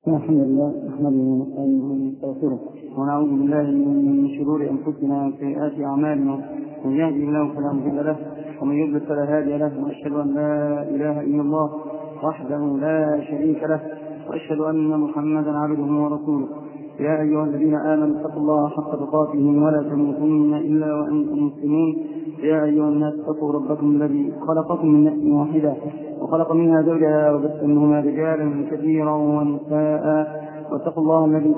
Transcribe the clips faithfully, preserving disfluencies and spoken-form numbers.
الحمد لله نحمده ونستعينه ونستغفره ونعوذ بالله من شرور انفسنا وسيئات اعمالنا، من يهده الله فلا مضل له ومن يضلل فلا هادي له، واشهد ان لا اله الا الله وحده لا شريك له، واشهد ان محمدا عبده ورسوله. يا ايها الذين امنوا اتقوا الله حق تقاته ولا تموتن الا وانتم مسلمون. يا ايها الناس اتقوا ربكم الذي خلقكم من نفس واحده وخلق منها زوجها وبث منهما رجالا كثيرا ونساء، واتقوا الله الذي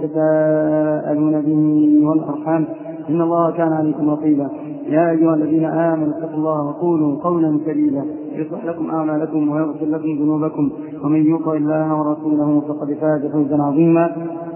تساءلون به والارحام ان الله كان عليكم رقيبا. يا ايها الذين امنوا اتقوا الله وقولوا قولا سديدا يصلح لكم اعمالكم ويغفر لكم ذنوبكم، ومن يطع الله ورسوله فقد فاز فوزا عظيما.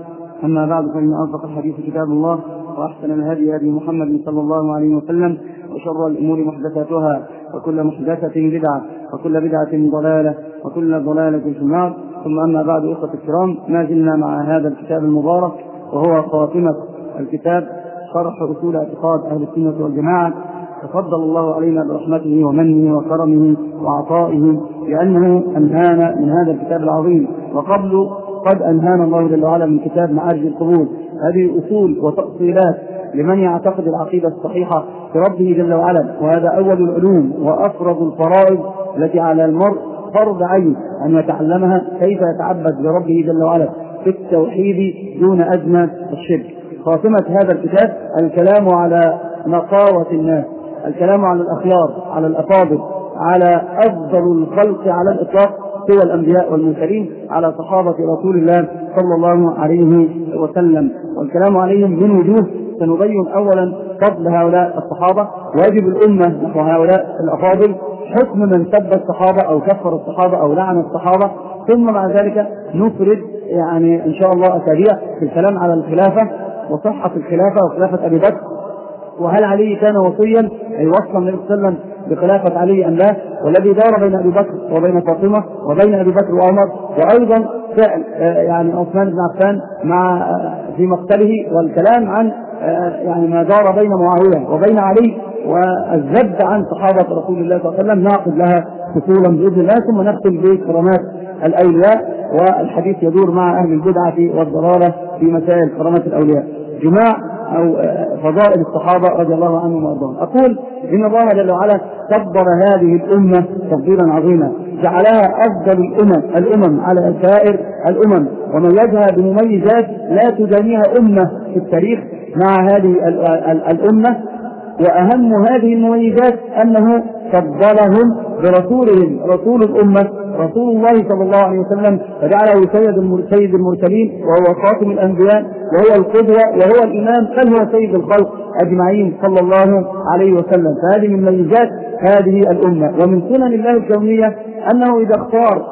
أما بعد، فإن أصدق الحديث كتاب الله، وأحسن الهدي هدي محمد صلى الله عليه وسلم، وشر الأمور محدثاتها، وكل محدثة بدعة، وكل بدعة ضلالة، وكل ضلالة في النار. ثم أما بعد، إخوة الكرام، ما زلنا مع هذا الكتاب المبارك، وهو خاتمة الكتاب شرح أصول اعتقاد أهل السنة والجماعة. تفضل الله علينا برحمته ومنه وكرمه وعطائه، لأنه أنهانا من هذا الكتاب العظيم، وقبل قد أنهانا الله جل وعلا من كتاب معارج القبول. هذه أصول وتأصيلات لمن يعتقد العقيدة الصحيحة في ربه جل وعلا، وهذا أول العلوم وأفرض الفرائض التي على المرء فرض عين أن يتعلمها، كيف يتعبد لربه جل وعلا في التوحيد دون أزمة الشرك. خاتمة هذا الكتاب الكلام على نقاوة الناس، الكلام على الأخيار، على الأفاضل، على أفضل الخلق على الإطلاق سوى الأنبياء والمرسلين، على صحابة رسول الله صلى الله عليه وسلم، والكلام عليهم من وجوه. سنبين أولا فضل هؤلاء الصحابة، واجب الأمة نحو هؤلاء الأفاضل، حكم من سب الصحابة أو كفر الصحابة أو لعن الصحابة، ثم مع ذلك نفرد يعني إن شاء الله أسابيع في الكلام على الخلافة وصحة الخلافة وخلافة أبي بكر، وهل علي كان وصيا أي وصلا النبي صلى الله عليه وسلم بخلافة علي أم لا، والذي دار بين أبي بكر وبين فاطمة وبين أبي بكر وعمر، وأيضا فعل يعني عثمان بن عفان مع في مقتله، والكلام عن يعني ما دار بين معاوية وبين علي، والزبد عن صحابة رسول الله صلى الله عليه وسلم. نعقد لها فصولا بإذن الله، ثم نختم بكرامات الأولياء، والحديث يدور مع أهل البدعة والضلالة في مسائل كرامات الأولياء، جماع أو فضائل الصحابة رضي الله عنهم وارضاهم. أقول إن الله جل وعلا كبر هذه الأمة تفضيلا عظيما، جعلها أفضل الأمم الأمم على سائر الأمم، وميزها بمميزات لا تدانيها أمة في التاريخ مع هذه الأمة. وأهم هذه المميزات أنه فضلهم برسولهم رسول الأمة رسول الله صلى الله عليه وسلم، فجعله سيد المرسلين وهو خاتم الأنبياء وهو القدوة وهو الإمام، بل هو سيد الخلق أجمعين صلى الله عليه وسلم. فهذه من مميزات هذه الأمة. ومن سنن الله الكونية أنه إذا اختار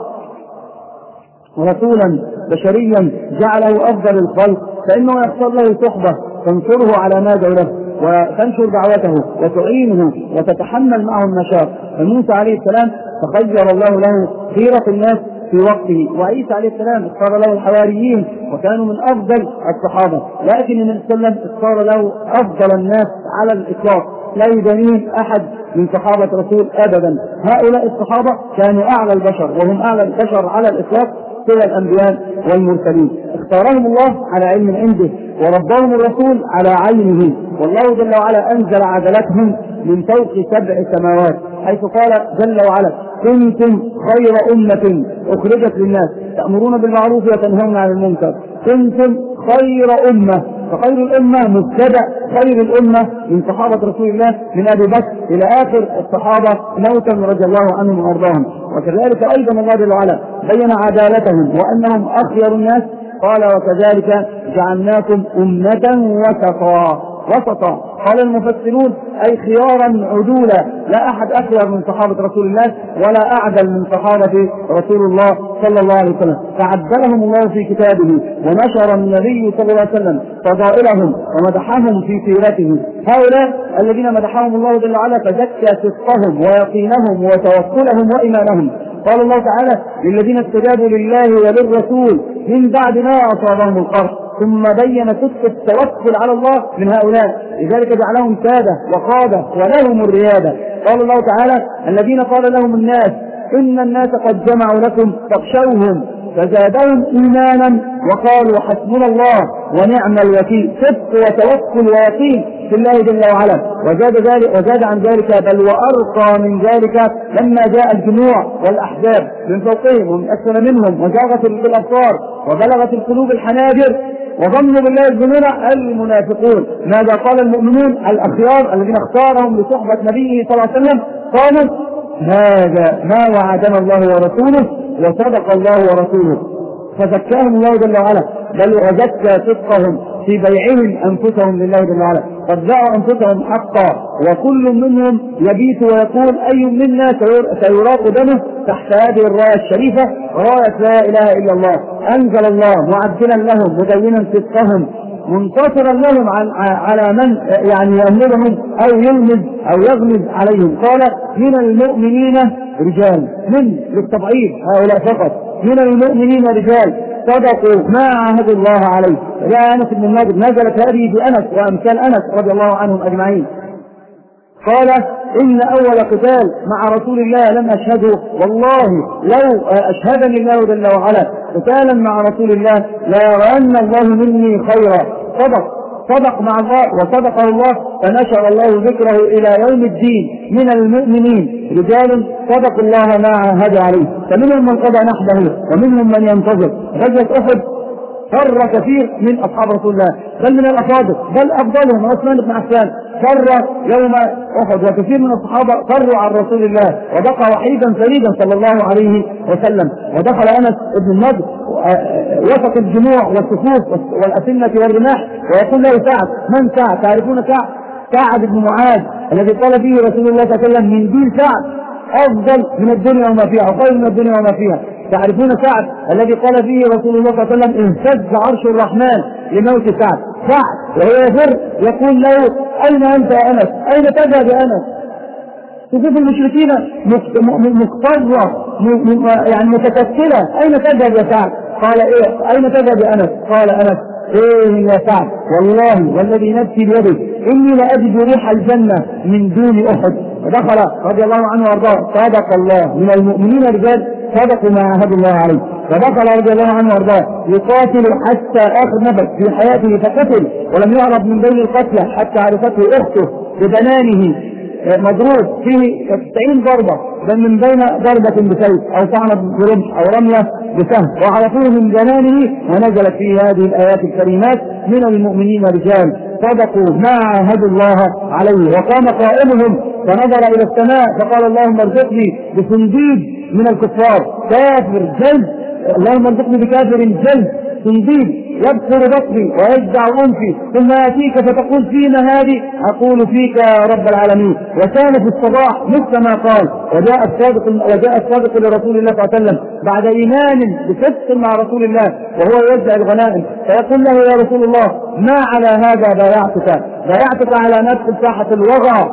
رسولا بشريا جعله أفضل الخلق، فإنه يختار له صحبة تنصره على ما له وتنشر دعوته وتعينه وتتحمل معه المشاق. فموسى عليه السلام تخير الله له خيرة الناس في وقته، وعيسى عليه السلام اختار له الحواريين وكانوا من أفضل الصحابة، لكن النبي صلى الله عليه وسلم اختار له أفضل الناس على الإطلاق، لا يدانيهم أحد من صحابة رسول أبدا. هؤلاء الصحابة كانوا أعلى البشر، وهم أعلى البشر على الإطلاق سوى الأنبياء والمرسلين. اختارهم الله على علم عنده، وربهم الرسول على عينه، والله جل وعلا أنزل عدلتهم من فوق سبع سماوات، حيث قال جل وعلا: كنتم خير أمة أخرجت للناس تأمرون بالمعروف وتنهون عن المنكر. كنتم خير أمة، فخير الأمة مبتدأ خير الأمة من صحابة رسول الله من أبي بكر إلى آخر الصحابة موتا رضي الله عنهم وأرضاهم. وكذلك أيضا الله جل وعلا بين عدالتهم وأنهم أخير الناس، قال: وكذلك جعلناكم أمة وسطا. وسطا قال المفسرون أي خيارا عدولا، لا أحد أخير من صحابة رسول الله ولا أعدل من صحابة رسول الله صلى الله عليه وسلم. فعدلهم الله في كتابه، ونشر النبي صلى الله عليه وسلم فضائلهم ومدحهم في سيرته. هؤلاء الذين مدحهم الله جل وعلا فزكى صدقهم ويقينهم وتوكلهم وإيمانهم. قال الله تعالى: للذين استجابوا لله وللرسول من بعد ما أصابهم القرح، ثم بين صدق التوكل على الله من هؤلاء، لذلك جعلهم سادة وقادة ولهم الريادة. قال الله تعالى: الذين قال لهم الناس إن الناس قد جمعوا لكم فاخشوهم فزادهم إيمانا وقالوا حسبنا الله ونعم الوكيل. صدق وتوكل ويقين في الله جل وعلا. وزاد, ذلك وزاد عن ذلك بل وأرقى من ذلك لما جاء الجموع والأحزاب من فوقهم ومن أسفل منهم وزاغت الأبصار وبلغت القلوب الحناجر وظنوا بالله الظنون المنافقون. ماذا قال المؤمنون الأخيار الذين اختارهم لصحبة نبيه صلى الله عليه وسلم؟ قالوا هذا ما وعدنا الله ورسوله وصدق الله ورسوله. فزكاهم الله جل وعلا بل وزكى صدقهم في بيعهم أنفسهم لله جل وعلا. قد باعوا أنفسهم حقا وكل منهم يبيت ويقول أي منا سيراق دمه تحت هذه الراية الشريفة راية لا إله إلا الله. أنزل الله معدلا لهم مبينا صدقهم منتصرا لهم على من يعني يأمرهم أو يلمز أو يغمز عليهم. قال من المؤمنين رجال من للتبعيد هؤلاء فقط من المؤمنين رجال صدقوا ما عاهدوا الله عليه. يا أنس بن النضر نزلت هذه بأنس وأمثال أنس رضي الله عنهم أجمعين. قال إن أول قتال مع رسول الله لم أشهده والله لو أشهدني الله جل وعلا قتالا مع رسول الله لا يرين الله مني خيرا. صدق صدق مع الله وصدقه الله فنشر الله ذكره إلى يوم الدين. من المؤمنين رجال صدقوا الله ما عاهدوا عليه فمنهم من قضى نحبه ومنهم من ينتظر. غزوة أحد فر كثير من أصحاب رسول الله بل من الأفاضل بل أفضلهم عثمان بن عفان فر يوم أحد وكثير من الصحابة فروا عن رسول الله وبقى وحيدا فريدا صلى الله عليه وسلم. ودخل أنس بن النضر وسط الجموع والصفوف والأسنة والرماح ويقول له سعد من سعد؟ تعرفون سعد؟ سعد بن معاذ الذي قال فيه رسول الله صلى الله عليه وسلم من دين سعد أفضل من الدنيا وما فيها وخير من الدنيا وما فيها. تعرفون سعد الذي قال فيه رسول الله صلى الله عليه وسلم اهتز عرش الرحمن لموت سعد. سعد وهو يفر يقول له أين أنت يا أنس؟ أين تذهب يا أنس؟ صفوف المشركين مكتظة يعني متكتلة أين تذهب يا سعد؟ قال إيه أين تذهب يا أنس؟ قال أنس إيه يا سعد والله والذي نفسي بيده إني لأجد ريح الجنة من دون أحد. ودخل رضي الله عنه وارضاه صدق الله من المؤمنين رجال صدقوا ما عاهدوا الله عليه. ودخل رضي الله عنه وارضاه يقاتل حتى آخر نفس في حياته فقتل ولم يعرف من بين القتلى حتى عرفته أخته ببنانه مضروب فيه تسعين ضربة بل من بين ضربة بسيف أو طعنة برمح أو رمية بسهم وعرفوه من بنانه. ونزلت في هذه الآيات الكريمات من المؤمنين رجال صدقوا ما عاهدوا الله عليه. وقام قائمهم فنظر إلى السماء فقال اللهم ارزقني بصنديد من الكفار كافر جلد اللهم ارزقني بكافر جلد صنديد يبخر بطني ويجدع أنفي ثم يأتيك فتقول فيما هذه أقول فيك يا رب العالمين. وكان في الصباح مثل ما قال وجاء الصادق وجاء الصادق لرسول الله صلى الله عليه وسلم بعد إيمان بصدق مع رسول الله وهو يوزع الغنائم فيقول له يا رسول الله ما على هذا بايعتك؟ بايعتك على نفس ساحة الوغى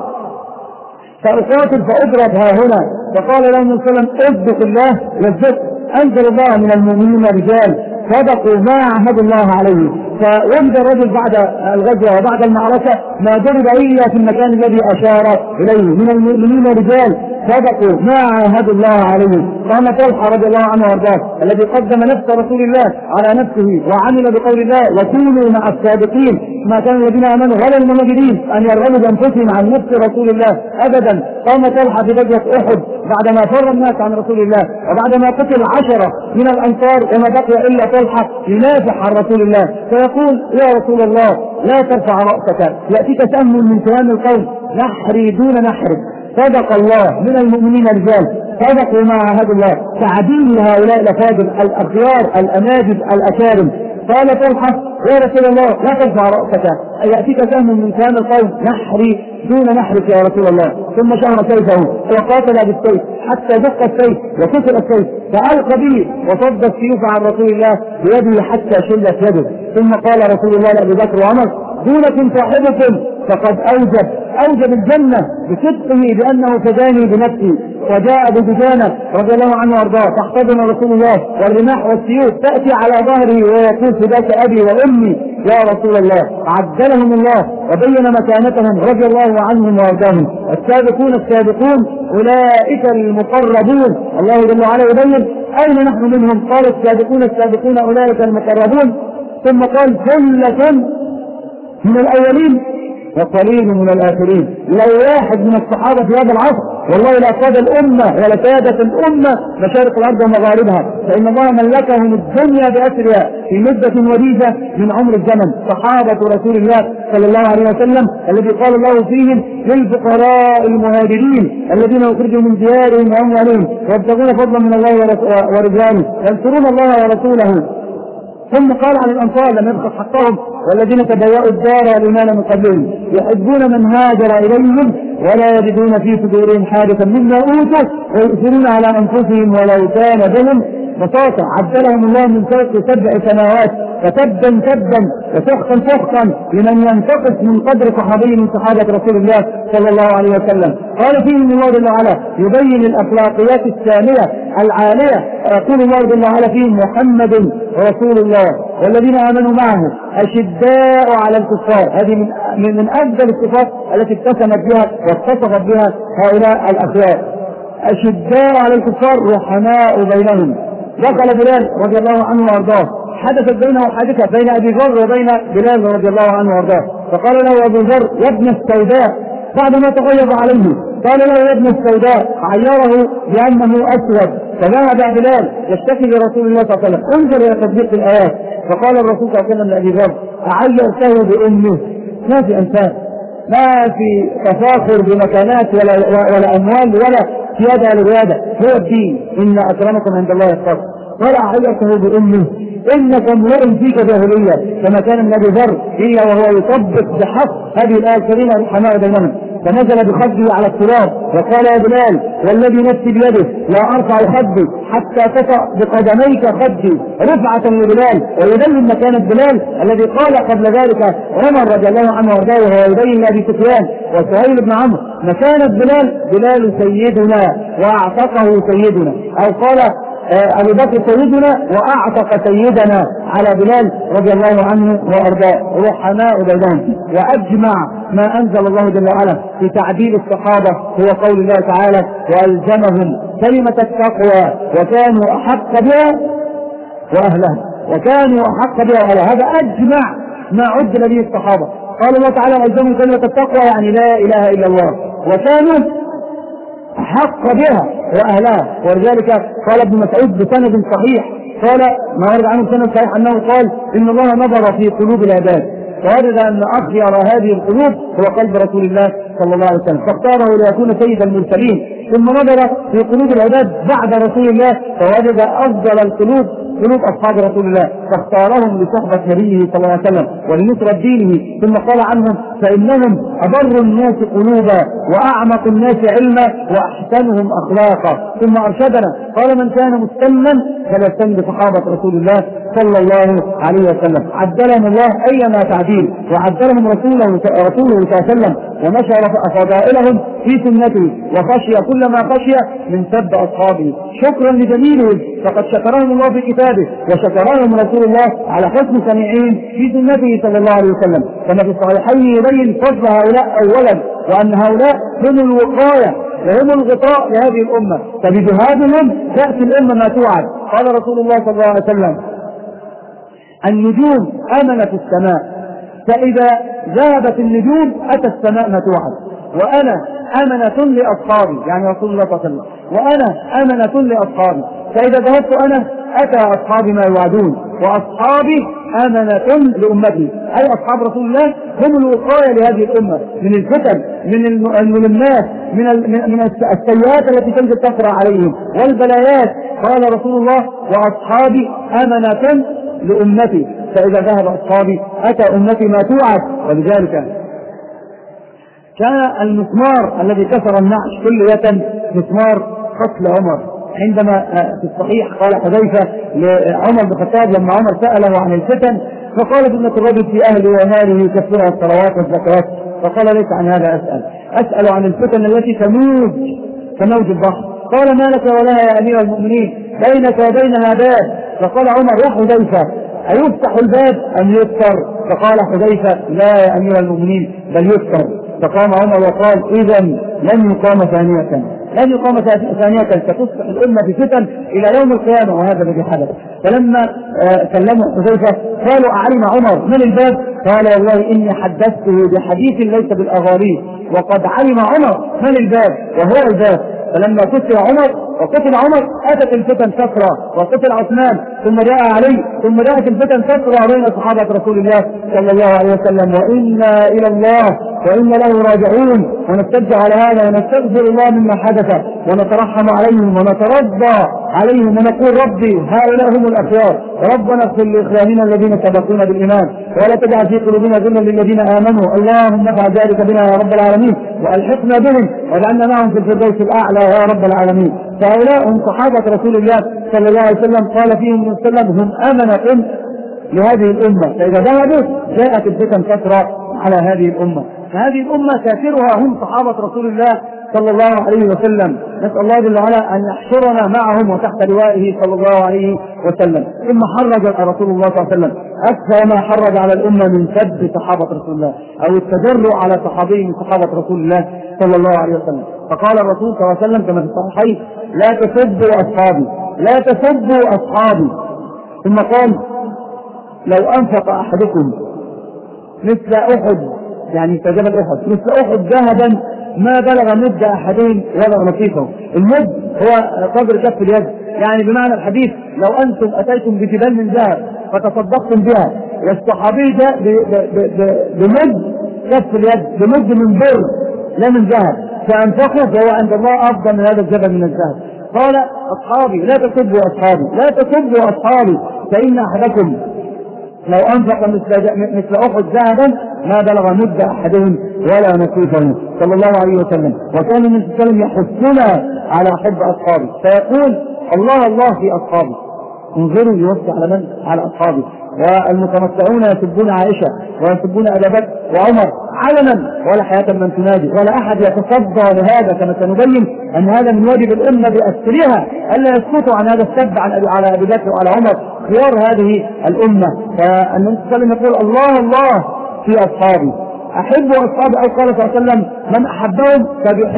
فأقاتل فأضرب ها هنا. فقال له النبي صلى الله عليه وسلم اصدق الله والصدق أنزل الله من المؤمنين رجال صدقوا ما عاهدوا الله عليه. فوجد الرجل بعد الغزوة وبعد المعركة ما ضرب إلا في المكان الذي أشار إليه من المؤمنين رجال صدقوا ما عاهدوا الله عليه. قام طلحة رضي الله عنه وارضاه الذي قدم نفس رسول الله على نفسه وعمل بقول الله وكونوا مع الصادقين ما كان الذين آمنوا غير المهاجرين أن يرغبوا بأنفسهم عن نفس رسول الله أبدا. قام طلحة في غزوة أحد بعدما فر الناس عن رسول الله وبعدما قتل عشرة من الأنصار وما بقي إلا طلحة ينافح عن رسول الله فيقول يا رسول الله لا ترفع رأسك يأتيك سهم من سهام القوم نحري دون نحرك. صدق الله من المؤمنين رجال صدقوا ما عاهدوا الله. تعديل هؤلاء الأفاضل الأخيار الأماجد الأكارم. قال طلحة يا رسول الله لا ترفع رأسك يأتيك سهم من سهام القوم نحري دون نحرك يا رسول الله. ثم شهر سيفه وقاتل بالسيف حتى دق السيف وكسر السيف فألقى به وصد السيوف عن رسول الله بيده حتى شلت يده. ثم قال رسول الله لأبي بكر وعمر دونكم صاحبكم فقد أوجب أوجب الجنة بصدقه بأنه فداني بنفسي. وجاء بدجانة رضي الله عنه وارضاه تحتضن رسول الله والرماح والسيوف تأتي على ظهره ويقول فداك أبي وأمي يا رسول الله. عدلهم الله وبين مكانتهم رضي الله عنهم وارضاهم. السابقون السابقون أولئك المقربون. الله جل وعلا يبين أين نحن منهم. قال السابقون السابقون أولئك المقربون، ثم قال ثلة من الأولين وقليل من الآخرين. لو واحد من الصحابة في هذا العصر والله لا قاد الأمة ولا سادت الأمة مشارق الأرض ومغاربها، فإن الله ملكهم الدنيا بأسرها في مدة وجيزة من عمر الزمن. صحابة رسول الله صلى الله عليه وسلم الذي قال الله فيهم للفقراء المهاجرين الذين أخرجوا من ديارهم وأموالهم ويبتغون فضلا من الله ورضوانه ينصرون الله ورسوله. ثم قال عن الأنصار لم يبخس حقهم والذين تبوأوا الدار والإيمان من قبلهم يحبون من هاجر إليهم ولا يجدون في صدورهم حاجة مما أوتوا ويؤثرون على أنفسهم ولو كان بهم بساطة. عدلهم الله من فوق سبع سماوات فتبا تبا وسخطا سخطا لمن ينتقص من قدر صحابي من صحابة رسول الله صلى الله عليه وسلم. قال فيهم الله جل وعلا يبين الأخلاقيات السامية العالية. يقول الله جل وعلا فيهم محمد رسول الله والذين آمنوا معه أشداء على الكفار. هذه من من أفضل الصفات التي اتسمت بها واتصفت بها هؤلاء الأخلاق. أشداء على الكفار رحماء بينهم. دخل بلال رضي الله عنه وارضاه، حدثت بينه حادثة بين أبي ذر وبين بلال رضي الله عنه وارضاه، فقال له أبو ذر يا ابن السوداء بعدما تغيظ عليه قال له يا ابن السوداء، عيره بأنه أسود، فذهب بلال يشتكي لرسول الله صلى الله عليه وسلم. انظر إلى تطبيق الآيات. فقال الرسول صلى الله عليه وسلم لأبي ذر أعيرته بأمه. ما في أنساب، ما في تفاخر بمكانات ولا, ولا أموال ولا سيادة للريادة، هو الدين. إن أكرمكم عند الله يتقاكم. قال أعيرته بأمه إنك امرئ فيك جاهلية، كما كان النبي ذر إلا وهو يطبق بحق هذه الآية الكريمة الحماء بينهم. فنزل بخده على التراب وقال يا بلال والذي نفسي بيده لا أرفع خدي حتى تطأ بقدميك خدي، رفعة لبلال ويبين مكانة بلال الذي قال قبل ذلك عمر رضي الله عنه وارضاه وهو يبين لأبي سفيان وسهيل بن عمرو مكانة بلال. بلال سيدنا وأعتقه سيدنا، أو قال أبو بكر سيدنا وأعتق سيدنا على بلال رضي الله عنه وأرضاه. رحماء بينهم. وأجمع ما أنزل الله جل وعلا في تعديل الصحابة هو قول الله تعالى وألزمهم كلمة التقوى وكانوا أحق بها وأهلها. وكانوا أحق بها وأهلها، هذا أجمع ما عد به الصحابة. قال الله تعالى وألزمهم كلمة التقوى يعني لا إله إلا الله، وكانوا حق بها وأهلها. ولذلك قال ابن مسعود بسند صحيح، قال ما ورد عنه بسند صحيح أنه قال إن الله نظر في قلوب العباد فوجد أن أخير هذه القلوب هو قلب رسول الله صلى الله عليه وسلم فاختاره ليكون سيد المرسلين. ثم نظر في قلوب العباد بعد رسول الله فوجد أفضل القلوب قلوب أصحاب رسول الله فاختارهم لصحبة نبيه صلى الله عليه وسلم ولنصرة دينه. ثم قال عنهم فإنهم أبر الناس قلوبا وأعمق الناس علما وأحسنهم أخلاقا. ثم أرشدنا قال من كان مستنا فليستن بصحابة رسول الله صلى الله عليه وسلم. عدلهم الله أيما تعديل وعدلهم رسوله رسوله صلى الله عليه وسلم ونشر فضائلهم في سنته وخشي كل ما خشي من سب أصحابه شكرا لجميلهم فقد شكرهم الله في كتابه وشكرهم رسول الله على حسن سميعهم في سنته صلى الله عليه وسلم. كما في الصحيحين يبين فضل هؤلاء أولا وأن هؤلاء هم الوقاية وهم الغطاء لهذه الأمة فبجهادهم تأتي الأمة ما توعد. قال رسول الله صلى الله عليه وسلم النجوم أمنت السماء فإذا ذهبت النجوم أتى السماء ما توعد وأنا أمنة لأصحابي، يعني رسول الله صلى الله عليه وسلم وأنا أمنة لأصحابي فإذا ذهبت أنا أتى أصحابي ما يوعدون وأصحابي أمنة لأمتي. أي أصحاب رسول الله هم الوقاية لهذه الأمة من الفتن من الملمات من من السيئات التي تنزل تقرأ عليهم والبلايات. قال رسول الله وأصحابي أمنة لأمتي فإذا ذهب أصحابي أتى أمتي ما توعد. ولذلك كان المسمار الذي كسر النعش كلية مسمار قتل عمر. عندما في الصحيح قال حذيفة لعمر بن الخطاب لما عمر سأله عن الفتن فقال ابنة الرجل في أهله وماله يكفرها الصلوات والزكوات فقال ليس عن هذا أسأل أسأل عن الفتن التي تموج كموج البحر. قال ما لك ولها يا أمير المؤمنين بينك وبينها باب. فقال عمر يا حذيفة أيفتح الباب أم يكسر؟ فقال حذيفة لا يا أمير المؤمنين بل يكسر. فقام عمر وقال إذا لن يقام ثانية، لن يقام ثانية، ستصبح الأمة بفتن إلى يوم القيامة، وهذا الذي حدث. فلما كلموا حذيفة قالوا أعلم عمر من الباب؟ قال والله إني حدثته بحديث ليس بالأغاري، وقد علم عمر من الباب وهو الباب. فلما قتل عمر وقتل عمر أتت الفتن كثرة، وقتل عثمان ثم جاء علي، ثم جاءت الفتن كثرة بين صحابة رسول الله صلى الله عليه وسلم. وإنا إلى الله وإنا له راجعون، ونسترجع على هذا ونستغفر الله مما حدث، ونترحم عليهم ونترضى عليهم ونقول ربي هؤلاء هم الأخيار، ربنا اغفر لإخواننا الذين سبقونا بالإيمان ولا تجعل في قلوبنا غلا للذين آمنوا، اللهم افعل ذلك بنا يا رب العالمين، وألحقنا بهم واجعلنا معهم في الفردوس الأعلى يا رب العالمين. فهؤلاء هم صحابة رسول الله صلى الله عليه وسلم، قال فيهم ابن وسلم هم أمنة لهذه الأمة، فإذا ذهبوا جاءت الفتن كثرة على هذه الأمة. فهذه الأمة كافرها هم صحابة رسول الله صلى الله عليه وسلم. نسأل الله جل وعلا أن يحشرنا معهم وتحت لوائه صلى الله عليه وسلم. ثم حرج رسول الله صلى الله عليه وسلم أكثر ما حرج على الأمة من سب صحابة رسول الله أو التجرؤ على صحابي من صحابة رسول الله صلى الله عليه وسلم. فقال الرسول صلى الله عليه وسلم كما في الصحيحين لا تسبوا أصحابي، لا تسبوا أصحابي. ثم قال لو أنفق أحدكم مثل أحد، يعني كجبل أحد، مثل أحد ذهبا ما بلغ مد أحدهم ولا نصيفه. المد هو قدر كف اليد، يعني بمعنى الحديث لو أنتم أتيتم بجبال من ذهب فتصدقتم بها، والصحابي جاء بمد كف اليد، بمد من بر لا من ذهب، فأنفقوا فهو عند الله أفضل من هذا الجبل من الذهب. قال أصحابي لا تسبوا أصحابي، لا تسبوا أصحابي، فإن أحدكم لو أنفق مثل مثل أحد ذهبا ما بلغ مد أحدهم ولا نصيفه صلى الله عليه وسلم. وكان النبي صلى الله عليه وسلم يحثنا على حب أصحابه، فيقول الله الله في أصحابه، انظروا يوسع على من؟ على أصحابه. والمتمتعون يسبون عائشة ويسبون أبا بكر وعمر علنا ولا حياة من تنادي، ولا أحد يتصدى لهذا، كما سنبين أن هذا من واجب الأمة بأسرها ألا يسكتوا عن هذا السب عن أبي على أبي بكر وعلى عمر خيار هذه الأمة. فالنبي صلى الله عليه وسلم يقول الله الله في أصحابي، أحب أصحابي، أو قال صلى الله عليه وسلم من أحبهم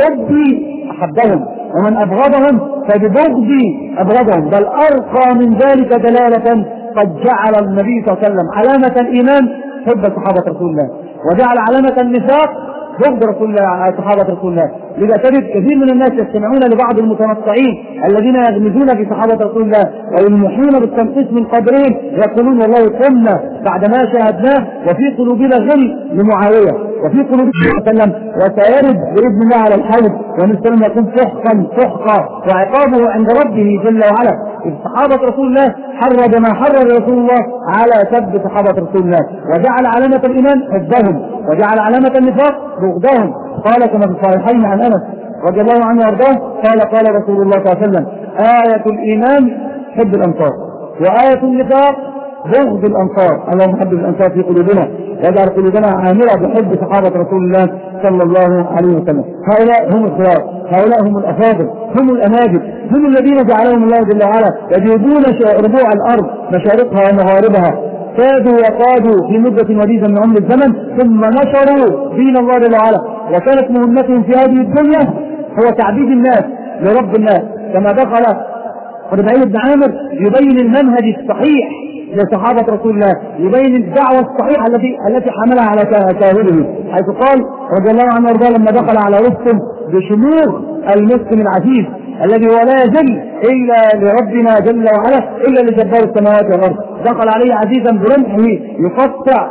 فبحبي أحبهم ومن أبغضهم فببغضي أبغضهم. بل أرقى من ذلك دلالة قد جعل النبي صلى الله عليه وسلم علامة الإيمان حب صحابة رسول الله، وجعل علامة النفاق بغض رسول الله صحابة رسول الله. لذا تجد كثير من الناس يستمعون لبعض المتنطعين الذين يغمزون في صحابة رسول الله ويلمحون بالتنقيص من قدرهم، يقولون والله قمنا بعد ما شاهدناه وفي قلوبنا غل لمعاوية وفي قلوبنا وسلم، وسيرد بإذن الله على الحوض ونسلم يكون سحقا سحقا وعقابه عند ربه جل وعلا. صحابة رسول الله حرج ما حرج رسول الله على سب صحابة رسول الله، وجعل علامة الإيمان حبهم، وجعل علامة النفاق بغضهم. قال كما في الصحيحين عن أنس رضي الله عنه وارضاه قال قال رسول الله صلى الله عليه وسلم آية الإيمان حب الأنصار، وآية النفاق بغض الأنصار. اللهم حب الأنصار في قلوبنا واجعل قلوبنا عامرة بحب صحابة رسول الله صلى الله عليه وسلم. هؤلاء هم الخيار، هؤلاء هم الأفاضل، هم الأماجد، هم الذين جعلهم الله جل وعلا يجيبون ربوع الأرض مشارقها ومغاربها، كادوا وقادوا في مدة وجيزة من عمر الزمن ثم نشروا دين الله جل وعلا. وكانت مهمتهم في هذه الدنيا هو تعبيد الناس لرب الناس، كما دخل ربيعي بن عامر يبين المنهج الصحيح لصحابة رسول الله، يبين الدعوة الصحيحة التي التي حملها على كاهله، حيث قال رضي الله عنه وارضاه لما دخل على رستم بشموخ المسلم العزيز الذي هو لا يجل إلا لربنا جل وعلا إلا لجبار السماوات والأرض، دخل عليه عزيزا برمحه يقطع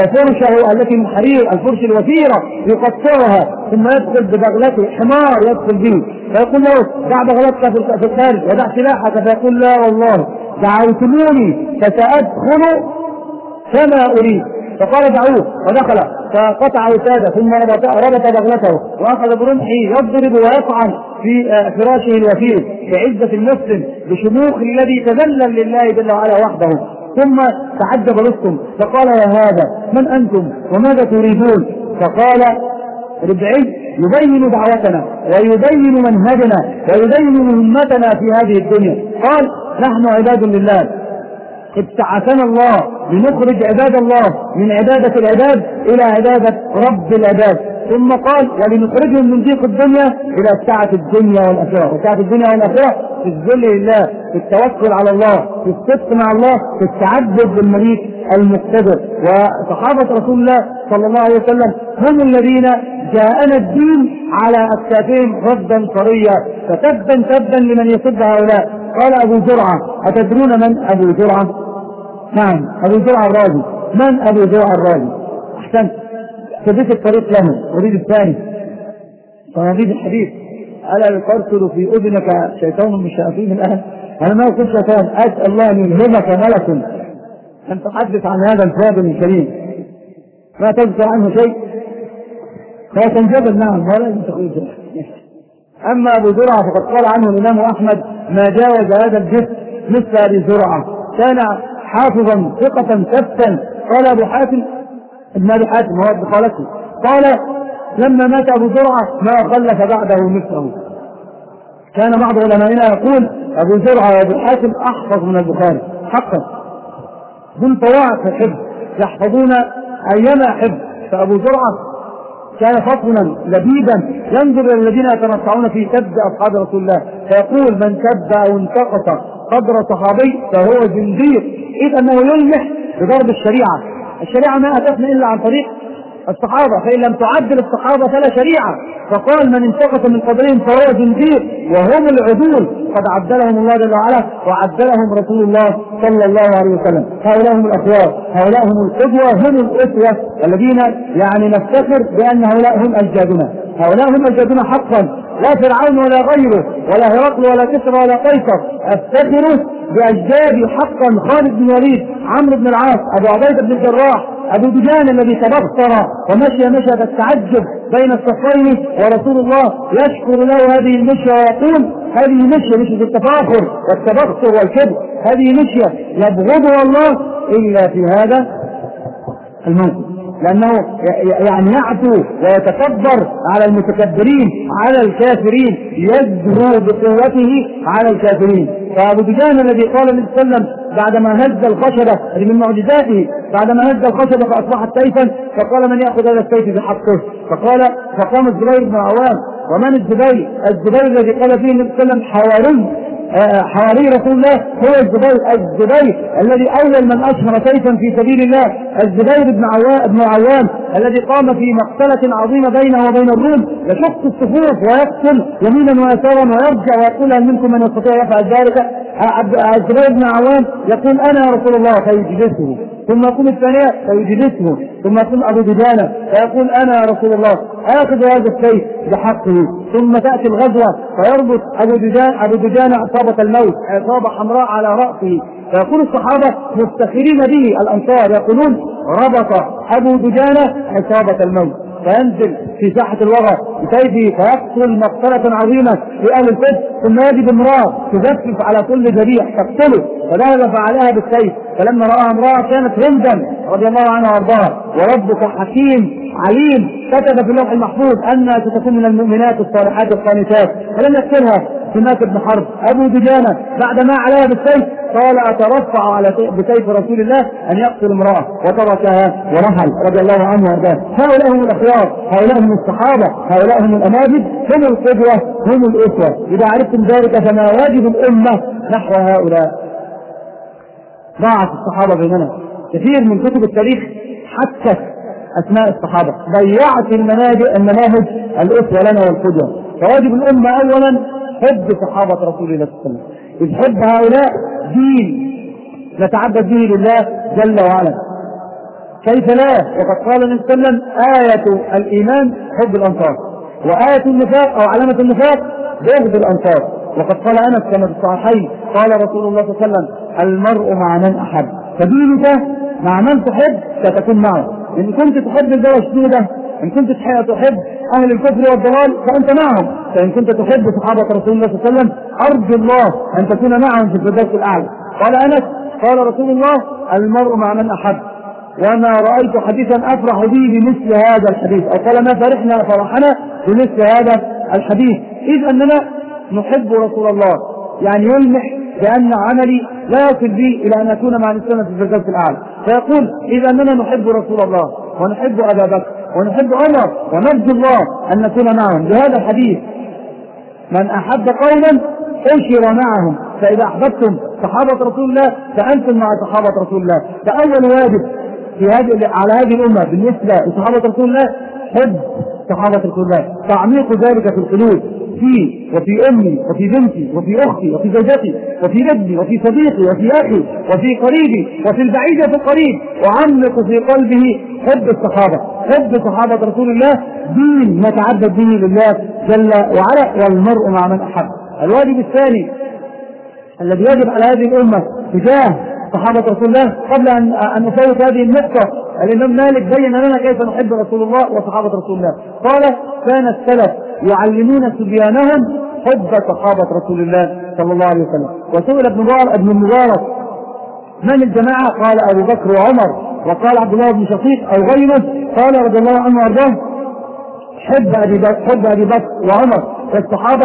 فرشه التي من حرير، الفرش الوثيرة يقطعها، ثم يدخل ببغلته حمار يدخل به، فيقول له دع بغلتك في الخارج ودع سلاحك، فيقول لا والله دعوتموني فسأدخل كما أريد، فقال دعوه ودخل فقطع وسادة ثم ربط بغلته وأخذ برمحه يضرب ويطعن في فراشه الوثير بعزة المسلم بشموخ الذي تذلل لله جل وعلا وحده. ثم تعجب رستم فقال يا هذا من أنتم وماذا تريدون؟ فقال ربعي يبين دعوتنا ويبين منهجنا ويبين مهمتنا في هذه الدنيا. قال نحن عباد لله ابتعثنا الله لنخرج عباد الله من عبادة العباد إلى عبادة رب العباد، ثم قال ولنخرجهم من ضيق الدنيا إلى سعة الدنيا والآخرة. وسعة الدنيا والآخرة في الذل لله، في التوكل على الله، في الصدق مع الله، في التعبد بالمليك المقتدر. وصحابة رسول الله صلى الله عليه وسلم هم الذين جاءنا الدين على أكتافهم ردا طريا، فتبا تبا لمن يصد هؤلاء. قال أبو زرعة: أتدرون من أبو زرعة؟ نعم، أبو زرعة الرازي. من أبو زرعة الرازي؟ أحسنت، سديت الطريق له. أريد الثاني صناديد الحديث: ألا يقرصل في أذنك شيطان من شياطين الأهل؟ أنا ما أقول شيطان، أسأل الله أن يلهمك ملك أن تحدث عن هذا الفاضل الكريم ما تذكر عنه شيء فيتنجبل. نعم، ولا تقول شيء. أما أبو زرعة فقد قال عنه الإمام أحمد: ما جاوز هذا الجسم مثل أبي زرعة، كان حافظا ثقة ثبتا. قال أبو حاتم ابن أبي حاتم هو ابن خالته، قال: لما مات أبو زرعة ما خلف بعده مثله. كان بعض علمائنا يقول أبو زرعة وأبو حاتم أحفظ من البخاري حقا، ذو طواع في الحفظ، يحفظون أيما حفظ. فأبو زرعة كان فطنا لبيبا ينظر إلى الذين يتنطعون في سب أصحاب رسول الله فيقول: من سب أو انتقص قدر صحابي فهو زنديق. إذ أنه يلمح بضرب الشريعة. الشريعة ما أتتنا إلا عن طريق الصحابة، فإن لم تعدل الصحابة فلا شريعة. فقال: من انتقص من قدرهم فهو زنديق وهم العدول، قد عدلهم الله جل وعلا وعدلهم رسول الله صلى الله عليه وسلم. هؤلاء هم الأخيار، هؤلاء هم القدوة، هم الأسوة الذين يعني نفتخر بأن هؤلاء هم أجدادنا. هؤلاء هم أجدادنا حقا، لا فرعون ولا غيره ولا هرقل ولا كسرى ولا قيصر. افتخر بأجدادي حقا: خالد بن الوليد، عمرو بن العاص، أبو عبيدة بن الجراح، أبو دجان الذي تبختر ومشي مشهد التعجب بين الصفين ورسول الله يشكر له هذه المشية ويقول: هذه مشية مش بالتفاخر والتبختر والكبر، هذه مشية يبغضها الله إلا في هذا الموقف، لأنه يعني يعتو ويتكبر على المتكبرين على الكافرين، يزهو بقوته على الكافرين. فأبو دجان الذي قال النبي صلى الله عليه وسلم بعدما هز الخشبة، هذه من معجزاته، بعدما هز الخشبة فأصبحت سيفا، فقال: من يأخذ هذا السيف بحقه؟ فقال فقام الزبير بن عوام. ومن الزبير؟ الزبير الذي قال فيه النبي صلى الله عليه وسلم حواري حواري رسول الله هو الزبير، الزبير الذي أول من أشهر سيفا في سبيل الله، الزبير بن عوام, بن عوام الذي قام في مقتلة عظيمة بينه وبين الروم، يشق الصفوف ويقتل يمينا ويسارا ويرجع ويقول: هل منكم من يستطيع يفعل ذلك؟ الزبير بن عوام يقول: أنا يا رسول الله، فيجلسه. ثم يقول الثانية فيجلسه. ثم يقول أبو دجانة فيقول: أنا يا رسول الله آخذ هذا السيف بحقه. ثم تأتي الغزوة فيربط أبو دجانة أبو دجانة عصابة الموت، عصابة حمراء على رأسه. فيقول الصحابة مفتخرين به الأنصار يقولون: ربط أبو دجانة عصابة الموت. فينزل في ساحة الوغى بسيفه فيقتل مقتلة عظيمة في أهل الكفر، ثم يجد امرأة تزفف على كل ذبيح تقتله، فذهب فعلها بالسيف. فلما رأى امرأة كانت هندا رضي الله عنها وارضاها: وربك حكيم عليم، كتب في اللوح المحفوظ أنها ستكون من المؤمنات الصالحات القانتات، فلم يقتلها. سماك بن حرب أبو دجانة بعدما عليها بالسيف قال: أترفع على بسيف رسول الله أن يقتل امرأة، وتركها ورحل رضي الله عنه وارضاه. هؤلاء هم الأخيار، هؤلاء هم الصحابة، هؤلاء هم الأماجد، هم القدوة، هم الأسوة. إذا عرفتم ذلك فما واجب الأمة نحو هؤلاء. ضاعت الصحابة بيننا، كثير من كتب التاريخ حتى أسماء الصحابة، ضيعت المناهج الأسوة لنا والقدوة. فواجب الأمة أولا حب صحابة رسول الله صلى الله عليه وسلم، إذ حب هؤلاء دين نتعبد به لله جل وعلا. كيف لا؟ وقد قال النبي صلى الله عليه وسلم: آية الإيمان حب الأنصار، وآية النفاق أو علامة النفاق بغض الأنصار. وقد قال أنس كما في الصحيحين قال رسول الله صلى الله عليه وسلم: المرء مع من أحب، فدينك مع من تحب ستكون معه. إن كنت تحب الدولة الشديدة، إن كنت تحب أهل الكفر والضلال فأنت معهم، فإن كنت تحب صحابة رسول الله صلى الله عليه وسلم أرجو الله أن تكون معهم في الفردوس الأعلى. قال أنس قال رسول الله: المرء مع من أحب، وما رأيت حديثا أفرح به بمثل هذا الحديث، أو قال: ما فرحنا فرحنا بمثل هذا الحديث. إذ أننا نحب رسول الله، يعني يلمح بأن عملي لا يصل بي إلى أن أكون مع الإسلام في الفردوس الأعلى. فيقول إذا أننا نحب رسول الله ونحب أبا بكر ونحب عمر ونرجو الله أن نكون معهم بهذا الحديث: من أحب قوما أشر معهم، فإذا أحببتم صحابة رسول الله فأنتم مع صحابة رسول الله. فأول واجب في هذه على هذه الأمة بالنسبة لصحابة رسول الله حب صحابة رسول الله، تعميق ذلك في القلوب، في وفي أمي وفي بنتي وفي أختي وفي زوجتي وفي ابني وفي صديقي وفي أخي وفي قريبي وفي البعيد وفي القريب، وعمق في قلبه حب الصحابة. حب صحابة رسول الله دين نتعبد به لله جل وعلا، والمرء مع من أحب. الواجب الثاني الذي يجب على هذه الأمة تجاه صحابة رسول الله، قبل أن أن أفوت هذه النقطة، الإمام مالك بين لنا كيف نحب رسول الله وصحابة رسول الله. قال: كان السلف يعلمون صبيانهم حب صحابة رسول الله صلى الله عليه وسلم. وسئل ابن المبارك: من الجماعة؟ قال: أبو بكر وعمر. وقال عبد الله بن شقيق أو غيره قال رضي الله عنه وارضاه: حب أبي بكر, حب أبي بكر وعمر والصحابة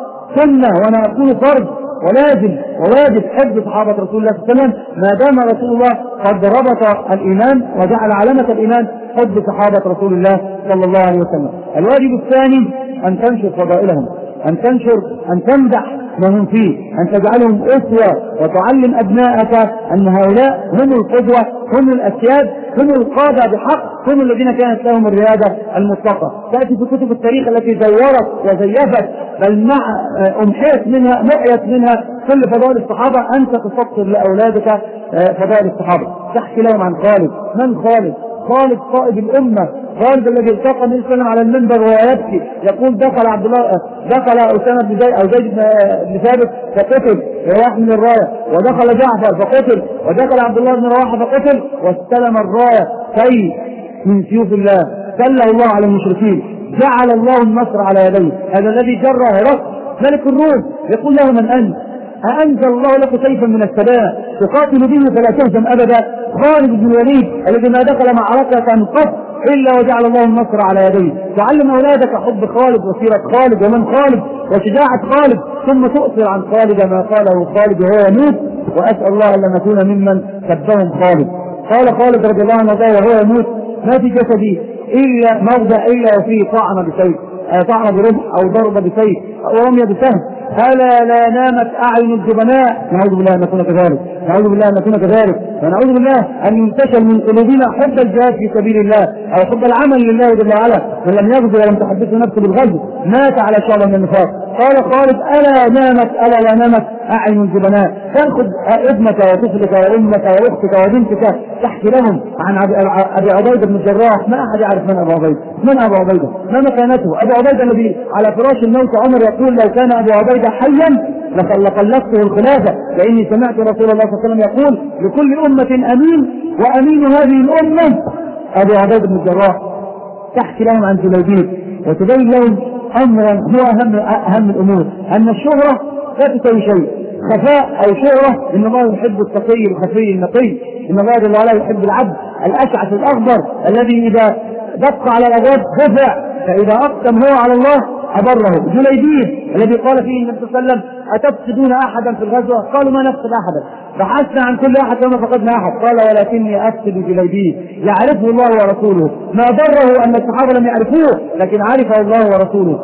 سنة ونقول فرض ولازم وواجب حب صحابة رسول الله صلى الله عليه وسلم، ما دام رسول الله قد ربط الإيمان وجعل علامة الإيمان حب صحابة رسول الله صلى الله عليه وسلم. الواجب الثاني أن تنشر فضائلهم، أن تنشر أن تمدح ما هم فيه، أن تجعلهم أسوة وتعلم أبنائك أن هؤلاء هم القدوة، هم الأسياد، هم القادة بحق، هم الذين كانت لهم الريادة المطلقة. تأتي في كتب التاريخ التي زورت وزيفت بل مع أمحيت منها محيت منها كل فضائل الصحابة، أنت تسطر لأولادك فضائل الصحابة، تحكي لهم عن خالد. من خالد؟ خالد قائد الأمة، خالد الذي التقى النبي صلى الله عليه وسلم على المنبر وهو يبكي يقول: دخل عبد الله دخل أسامة بن زيد أو زيد بن ثابت فقتل وهو يحمل الراية، ودخل جعفر فقتل، ودخل عبد الله بن رواحة فقتل، واستلم الراية سيف من سيوف الله سله الله على المشركين، جعل الله النصر على يديه. هذا الذي جرى هرقل ملك الروم يقول له: من أنت؟ أأنزل الله لك سيفا من السماء تقاتل به فلا تهزم أبدا؟ خالد بن الوليد الذي ما دخل معركة قط إلا وجعل الله النصر على يديه. تعلم أولادك حب خالد وسيرة خالد ومن خالد وشجاعة خالد، ثم تؤثر عن خالد ما قاله خالد وهو يموت: وأسأل الله أن نكون ممن سبهم خالد. قال خالد رضي الله عنه وهو يموت: ما في جسدي إلا موضع إلا وفيه طعن بسيف، طعن برمح أو ضرب بسيف أو رمي بسهم. ألا لا نامت أعين الجبناء. نعوذ بالله أن نكون كذلك، نعوذ بالله أن نكون كذلك، ونعوذ بالله أن ينتشل من قلوبنا حب الجهاد في سبيل الله أو حب العمل لله جل وعلا. من لم يغزو ولم تحدثه نفسه بالغزو مات على شعب من النفاق. قال خالد: ألا نامت ألا لا نامت أعين الجبناء. تأخذ ابنك وطفلك وأمك وأختك وبنتك تحكي لهم عن أبي عبيدة بن الجراح. ما أحد يعرف من أبو عبيدة، من أبو عبيدة، ما مكانته. أبو عبيدة الذي على فراش الموت عمر يقول: لو كان أبو عبيدة حيا لقلقته الخلافة، لأني سمعت رسول الله صلى الله عليه وسلم يقول: لكل أمة أمين، وأمين هذه الأمة أبو عبيدة بن الجراح. تحكي لهم عن جليبيب وتبين لهم أمرا هو أهم, أهم الأمور، أن الشهرة لا تسوي شيء، خفاء أو شهرة. إن الله يحب التقي الخفي النقي، إن الله جل وعلا يحب العبد الأشعث الأخضر الذي إذا دق على الأبواب خفع، فإذا أقسم هو على الله أبره. جليبيب الذي قال فيه النبي صلى الله عليه وسلم: أتفقدون أحدا في الغزوة؟ قالوا: ما نفقد أحدا، بحثنا عن كل أحد وما فقدنا أحد. قال: ولكني أفقد جليبيب، يعرفه الله ورسوله. ما ضره أن الصحابة لم يعرفوه، لكن عرفه الله ورسوله.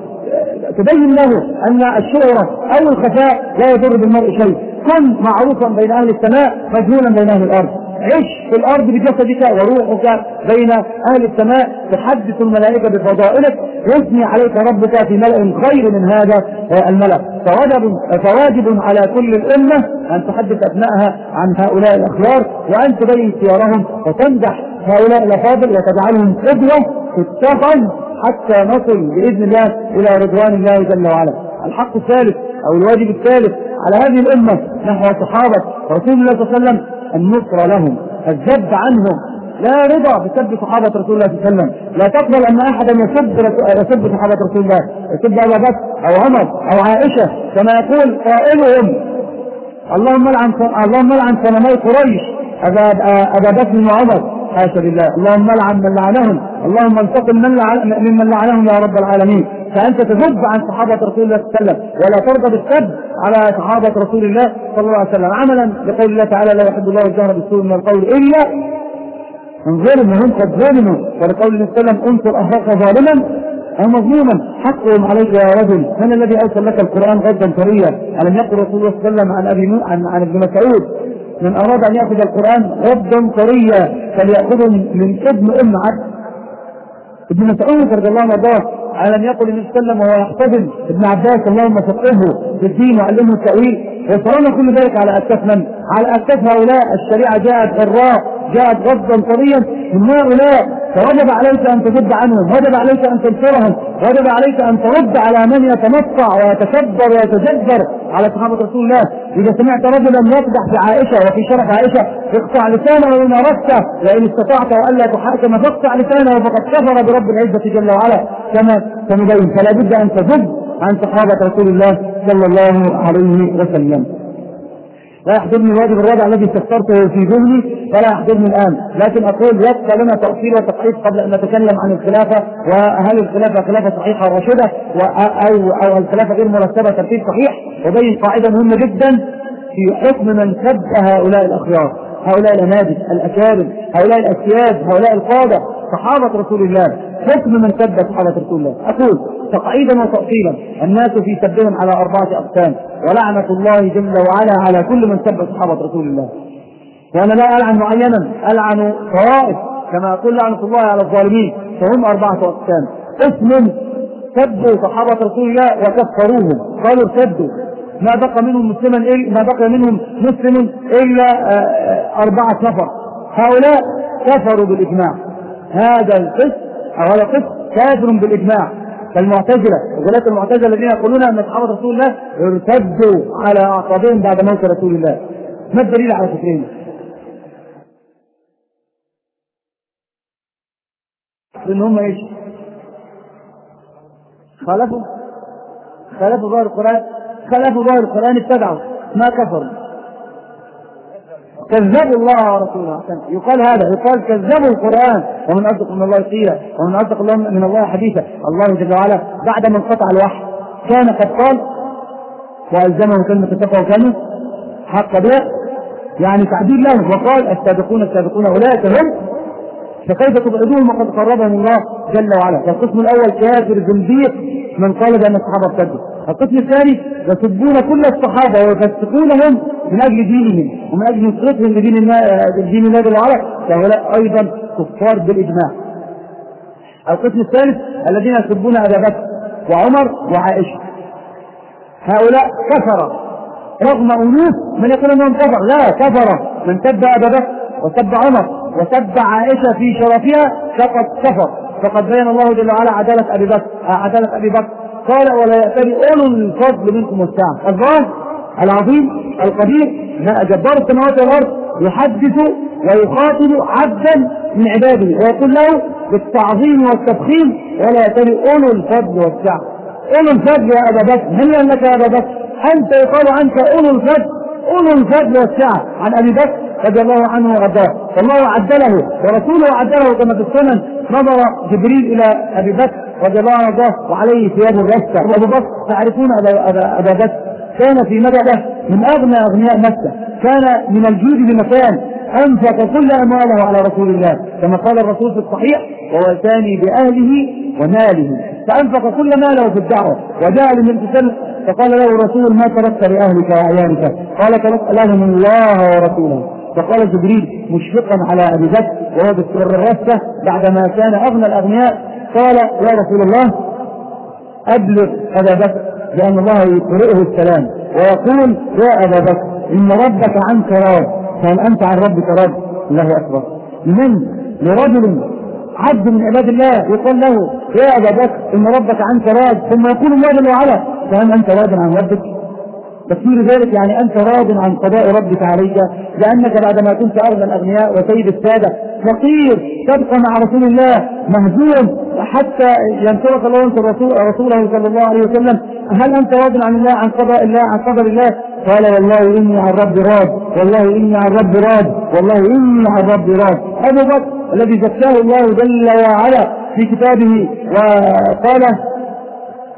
تبين له أن الشهرة أو الخفاء لا يضر بالمرء شيء. كن معروفا بين أهل السماء مجهولا بين أهل الأرض. عش في الأرض بجسدك وروحك بين أهل السماء، تحدث الملائكة بفضائلك، يثني عليك ربك في ملأ خير من هذا الملأ. فواجب, فواجب على كل الأمة أن تحدث أبنائها عن هؤلاء الأخيار، وأن تبين سيرهم وتمدح هؤلاء الأفاضل وتجعلهم قدوة تتخذ حتى نصل بإذن الله إلى رضوان الله جل وعلا. الحق الثالث أو الواجب الثالث على هذه الأمة نحو صحابة رسول الله صلى الله عليه وسلم النصر لهم، الذب عنهم. لا رضا بسب صحابة رسول الله صلى الله عليه وسلم. لا تقبل أن أحدا يسب يسب صحابة رسول الله، يسب أبا بكر أو عمر أو عائشة، كما يقول قائلهم: اللهم لعن اللهم لعن صنمي قريش أبا أبا بكر وعمر، حاشا لله. اللهم لعن من لعنهم، اللهم انتقم من ممن لعنهم يا رب العالمين. فأنت تذب عن صحابة رسول الله صلى الله عليه وسلم ولا ترضى بالسب على صحابة رسول الله صلى الله عليه وسلم، عملا بقول الله تعالى: لا يحب الله الجهر بالسوء من القول إلا من ظلم وهم قد ظلموا، ولقول الله صلى الله عليه وسلم: انصر أخاك ظالما أو مظلوما حقهم عليك يا رجل. من الذي أرسل لك القرآن غدا طريا؟ ألم يقل رسول الله صلى الله عليه وسلم عن أبي عن, عن ابن مسعود: من أراد أن يأخذ القرآن غدا طريا فليأخذه من ابن أم عبد. ابن مسعود رضي الله عنه وارضاه ألم يقل النبي صلى الله عليه وسلم وهو يحتضن ابن عباس: اللهم فقهه في الدين وعلمه التأويل. وصرنا كل ذلك على أكتاف من؟ على أكتاف هؤلاء. الشريعة جاءت غراء، جاءت غضا طريا من هؤلاء، فوجب عليك أن تجد عنهم، وجب عليك أن تنصرهم، وجب عليك أن ترد على من يتنطع ويتكبر ويتجبر على صحابة رسول الله. إذا سمعت رجلا يقدح في عائشة وفي شرف عائشة اقطع لسانه إن أردت، وإن استطعت وألا تحاكم فاقطع لسانه فقد كفر برب العزة جل وعلا كما سنبين. فلا بد أن تجد عن صحابة رسول الله صلى الله عليه وسلم. لا يحضرني الواجب الرابع الذي استفسرته في ذهني ولا يحضرني الآن، لكن أقول يبقى لنا تأصيل وتقعيد قبل أن نتكلم عن الخلافة، وهل الخلافة خلافة صحيحة وراشدة أو أو الخلافة غير مرتبة ترتيب صحيح، وبين قاعدة مهمة جدا في حكم من سب هؤلاء الأخيار، هؤلاء الأنادل الأكارم، هؤلاء الأسياد، هؤلاء القادة، صحابة رسول الله. حكم من سب صحابة رسول الله. أقول تقعيدا وتأصيلا: الناس في سبهم على أربعة أقسام، ولعنة الله جل وعلا على كل من سب صحابة رسول الله. وأنا لا ألعن معينا، ألعن طوائف كما أقول لعنة الله على الظالمين، فهم أربعة أقسام. اسم سبوا صحابة رسول الله وكفروهم، قالوا ارتدوا، ما بقى منهم مسلما إلا ما بقى منهم مسلم إلا أربعة نفر، هؤلاء كفروا بالإجماع. هذا القسم أو هذا القسم كافر بالإجماع، كالمعتزلة، وغلاة المعتزلة الذين يقولون أن صحابة رسول الله ارتدوا على أعقابهم بعد موت رسول الله. ما الدليل على فكرهم؟ لأن هم إيش؟ خالفوا خالفوا ظاهر القرآن، خالفوا ظاهر القرآن، ابتدعوا، ما كفروا، كذبوا الله ورسوله. يقال هذا، يقال كذبوا القرآن، ومن أصدق من الله قيلا، ومن أصدق الله من الله حديثا. الله جل وعلا بعد ما انقطع الوحي كان قد قال وألزمه كلمة التقوى وكانوا حق بها، يعني تعديل لهم، وقال: السابقون السابقون أولئك هم، فكيف تبعدون وقد قربهم الله جل وعلا. فالقسم الأول كافر زنديق من قال بأن الصحابة ارتدوا. القسم الثاني يسبون كل الصحابة ويفسقونهم من أجل دينهم ومن أجل نصرتهم لدين الدين الله جل وعلا، فهؤلاء أيضا كفار بالإجماع. القسم الثالث الذين يسبون أبا بكر وعمر وعائشة، هؤلاء كفر رغم أنوف من يقول أنهم كفر، لا، كفر من سب أبا بكر وسب عمر وسب عائشة في شرفها فقد كفر. فقد بين الله جل وعلا عدالة أبي بكر عدالة أبي بكر قال: ولا يأتي أولو الفضل منكم والسعة. الله العظيم القدير جبار السماوات والأرض يحدث ويخاطب عبدا من عباده ويقول له بالتعظيم والتفخيم: ولا يأتي أولو الفضل والسعة. أولو الفضل يا أبا بكر، من لك يا أبا بكر؟ أنت يقال عنك أولو الفضل، أولو الفضل والسعة عن أبي بكر رضي الله عنه وارضاه. فالله عدله ورسوله عدله كما في السنن. نظر جبريل إلى أبي بكر رضي الله عنه وارضاه وعليه ثياب الرسة، وأبو بكر تعرفون أبا بكر كان في مدده من أغنى أغنياء مكة، كان من الجود بمكان، أنفق كل أمواله على رسول الله كما قال الرسول في الصحيح: وواساني بأهله وماله، فأنفق كل ماله في الدعوة. وجاء للامتثال فقال له الرسول: ما تركت لأهلك وعيالك؟ قال: تركت لهم الله ورسوله. فقال جبريل مشفقا على أبي بكر وهو بالسر الرسة بعدما كان أغنى الأغنياء قال: يا رسول الله أبلغ أبا بكر لأن الله يقرئه السلام ويقول: يا أبا بكر إن ربك عنك راض، فهل أنت عن ربك راض؟ الله أكبر. من لرجل عبد من عباد الله يقول له: يا أبا بكر إن ربك عنك راض، ثم يقول الله جل وعلا: فهل أنت راض عن ربك؟ تفسير ذلك يعني أنت راض عن قضاء ربك عليك، لأنك بعدما كنت أغنى الأغنياء وسيد السادة فقير تبقى مع رسول الله مهزوم حتى ينصرك الله وانت رسوله صلى الله عليه وسلم. هل أنت راض عن الله عن قضاء الله عن قدر الله؟ قال: والله إني عن ربي راض، والله إني عن ربي راض، والله إني عن ربي راض. أبو بكر الذي زكاه الله جل وعلا في كتابه وقال: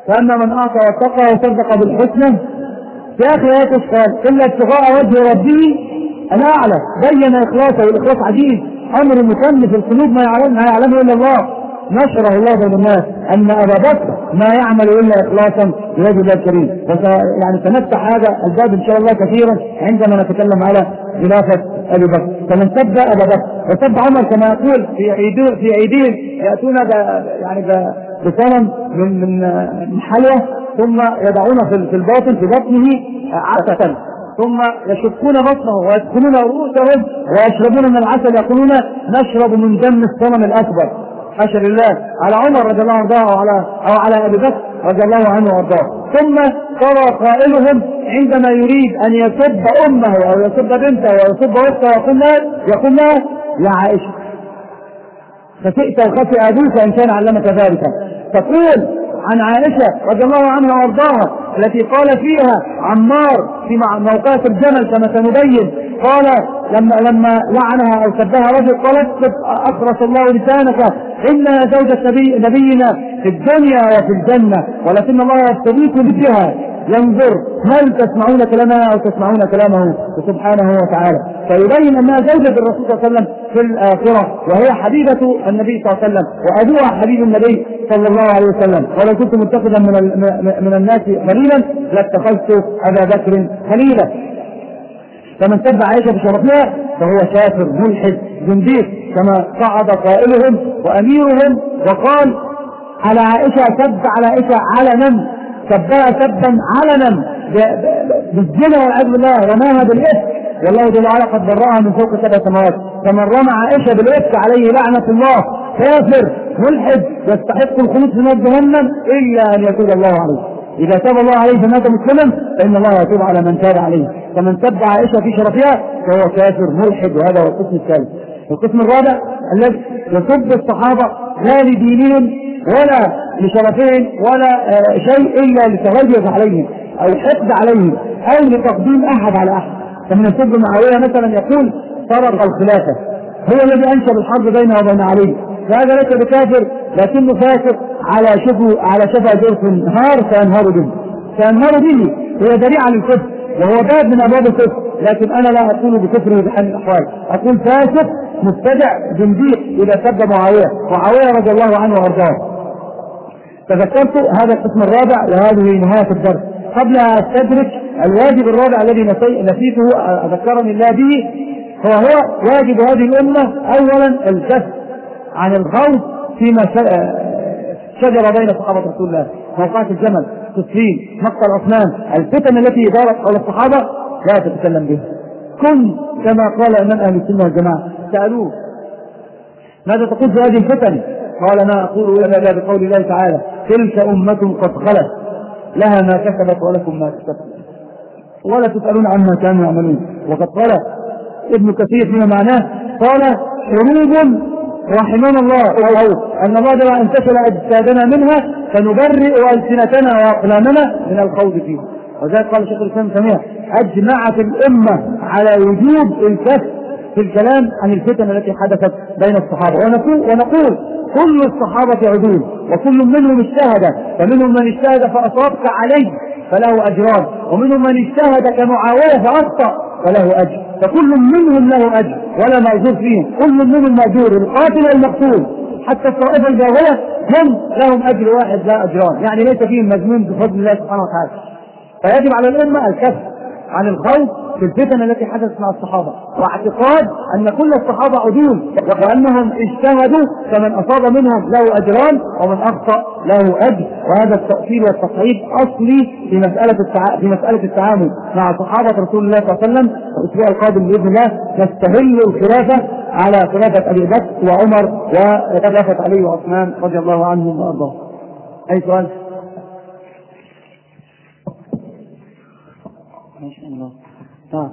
فأما من أعطى واتقى وصدق بالحسنى في آخر آية قال إلا ابتغاء وجه ربه الأعلى، بين إخلاصه، والإخلاص عجيب أمر مكن في القلوب ما يعلم ما يعلمه إلا الله، نشره الله بين الناس أن أبا بكر ما يعمل إلا إخلاصا لوجه الله الكريم. يعني سنفتح هذا الباب إن شاء الله كثيرا عندما نتكلم على خلافة أبي بكر. فمن سب أبا بكر وسب عمر كما يقول في أيديهم في أيديهم يأتون يعني بصنم من من من حلوة ثم يضعون في الباطن في بطنه عسلا ثم يشقون بطنه ويدخلون رؤوسهم ويشربون من العسل، يقولون نشرب من دم الصنم الأكبر، حاشا لله، على عمر رضي الله عنه أو على أو على أبي بكر رضي الله عنه وارضاه. ثم ترى قائلهم عندما يريد أن يسب أمه أو يسب بنته أو يسب أخته يقول لها يقول لها يا عائشة خسئت وخسئ أبوك إن كان علمك ذلك. تقول عن عائشة رضي الله عنها وارضاها التي قال فيها عمار في موقعة الجمل كما سنبين، قال لما لما لعنها او سبها رجل قالت اخرس الله لسانك انها زوجة نبي نبينا في الدنيا وفي الجنة ولكن الله يستضيف بها ينظر هل تسمعون كلامها او تسمعون كلامه سبحانه وتعالى. فيبين انها زوجة الرسول صلى الله عليه وسلم في الاخرة وهي حبيبة النبي صلى الله عليه وسلم وابوها حبيب النبي صلى الله عليه وسلم. ولو كنت متخذا من من الناس خليلا لاتخذت ابا بكر خليلا. فمن سب عائشة بشرفها فهو كافر ملحد زنديق كما صعد قائلهم واميرهم وقال على عائشة سب على عائشة علنا، سبها سبا علنا بالزنا والعياذ بالله، رماها بالإفك والله جل وعلا قد برأها من فوق سبع سماوات. فمن رمى عائشة بالإفك عليه لعنة الله كافر ملحد يستحق الخلود في نار جهنم الا ان يتوب الله عليه. اذا تاب الله عليه فمات مسلما فان الله يتوب على من تاب عليه. فمن سب عائشة في شرفها فهو كافر ملحد، وهذا هو القسم الثالث. القسم الرابع الذي يسب الصحابة لا لدينهم ولا لشرفهم ولا آه شيء الا لتغيظ عليهم او حقد عليهم او لتقديم احد على احد. فمن يسب معاوية مثلا يقول سرق الخلافة، هو الذي انشأ الحرب بينه وبين علي، فهذا ليس بكافر لكنه فاسق على شفا على شفا جرف نهار سينهار به سينهار به هو ذريعة للكفر وهو باب من ابواب الكفر. لكن انا لا اقول بكفره بحال الاحوال، اقول فاسق مبتدع زنديق اذا سب معاوية معاوية رضي الله عنه وارضاه. تذكرت هذا القسم الرابع وهذه نهاية الدرس. قبل أن استدرك الواجب الرابع الذي نسيته أذكرني الله به هو هو واجب هذه الأمة أولا الكف عن الخوض فيما شجر بين صحابة رسول الله، موقعة الجمل، تسليم، مقتل عثمان، الفتن التي دارت حول الصحابة لا تتكلم بها. كن كما قال إمام أهل السنة والجماعة، سألوه ماذا تقول في هذه الفتن؟ قال ما أقول إلا بقول الله تعالى تلك أمة قد خلت لها ما كسبت ولكم ما كسبت ولا تسألون عما كانوا يعملون. وقد قال ابن كثير فيما معناه قال حروب رحمنا الله أو أن الله جل انتشل أجسادنا منها فنبرئ ألسنتنا وأقلامنا من الخوض فيه. وذلك قال شيخ الإسلام سميع أجمعت الأمة على وجوب الكف في الكلام عن الفتن التي حدثت بين الصحابة. ونقول, ونقول كل الصحابة عدول وكل منهم اجتهد، فمنهم من اجتهد فأصاب كعلي فله أجران، ومنهم من اجتهد كمعاوية فأخطأ فله أجر، فكل منهم له أجر ولا مأجور فيهم، كل منهم مأجور القاتل والمقتول حتى الطائفة الباغية هم لهم أجر واحد لا أجران، يعني ليس فيهم مجنون بفضل الله سبحانه وتعالى. فيجب على الأمة الكف عن الخوض في الفتن التي حدثت مع الصحابة، واعتقاد أن كل الصحابة عدول وأنهم اجتهدوا فمن أصاب منهم له أجران ومن أخطأ له أجر. وهذا التأصيل والتصعيد أصلي في مسألة التع... في مسألة التعامل مع صحابة رسول الله صلى الله عليه وسلم. الأسبوع القادم بإذن الله نستهل الخلافة على خلافة أبي بكر وعمر وخلافة علي وعثمان رضي الله عنهم وأرضاهم. أي سؤال؟ ما شاء الله. طيب.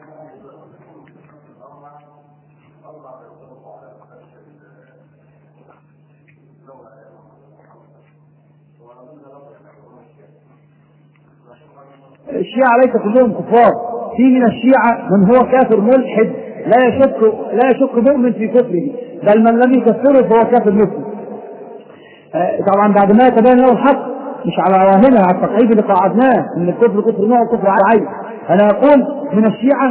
الشيعة ليس كلهم كفار، في من الشيعة من هو كافر ملحد لا يشك لا يشك مؤمن في كفره، بل من لم يكفره فهو كافر مسلم. طبعا بعد ما يتبين له الحق مش على عواملها، على التقعيد اللي قعدناه ان الكفر كفر نوع وكفر عين. انا اقول من الشيعة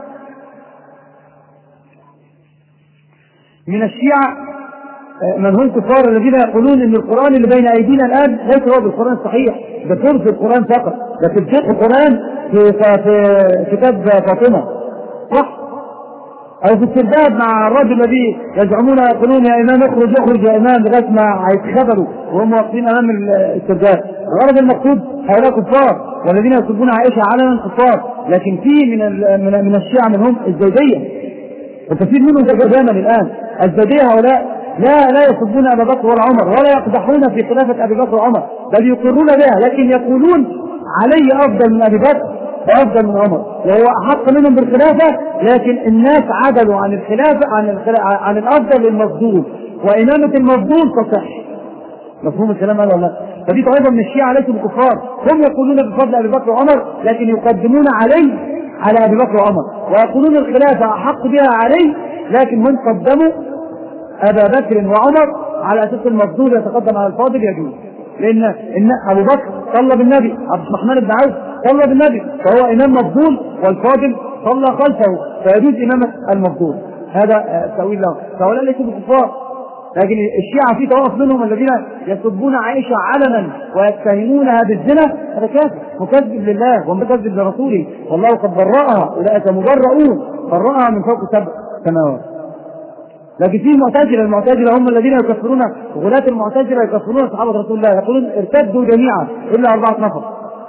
من الشيعة من هم كفار الذين يقولون ان القرآن اللي بين ايدينا الان ليس هو بالقرآن الصحيح، ده ثلث القرآن فقط، ده تبديق القرآن في, في كتاب فاطمة صح؟ او في السرداب مع الرجل الذي يزعمون يقولون يا امام اخرج اخرج يا امام لغايه ما هيتخبروا وهم واقفين امام السرداب. الغرض المقصود هؤلاء كفار، والذين يسبون عائشه علنا كفار، لكن في من من من الشيعة منهم الزيديه وكثير منهم تجاما الان. الزيديه هؤلاء لا لا يسبون ابا بكر ولا عمر ولا يقدحون في خلافه ابي بكر وعمر، بل يقرون بها، لكن يقولون علي افضل من ابي بكر وافضل من عمر وهو احق منهم بالخلافه، لكن الناس عدلوا عن الخلافه عن الخلافة عن الافضل للمفضول، وامامه المفضول تصح. مفهوم الكلام هذا ولا لا؟ فدي طائفه من الشيعة ليسوا بكفار، هم يقولون بفضل ابي بكر وعمر لكن يقدمون علي على ابي بكر وعمر، ويقولون الخلافه احق بها علي لكن من قدموا ابا بكر وعمر على اساس المفضول يتقدم على الفاضل يجوز، لان ان ابو بكر صلى بالنبي، عبد الرحمن بن عوف صلى بالنبي فهو امام مفضول، والفاضل صلى خلفه فيجوز امامه المفضول. هذا تاويل له. فهؤلاء ليسوا بالكفار، لكن الشيعة في طوائف منهم الذين يسبون عائشه علنا ويتهمونها بالزنا، هذا كافر مكذب لله ومكذب لرسوله، والله قد برأها، اولئك مبرؤون برأها من فوق سبع سماوات. لكن في المعتزلة، المعتزلة هم الذين يكفرون، غلاة المعتزلة يكفرون صحابة رسول الله، يقولون ارتدوا جميعا إلا أربعة نفر.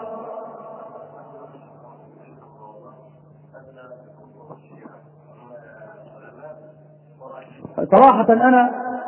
صراحة أنا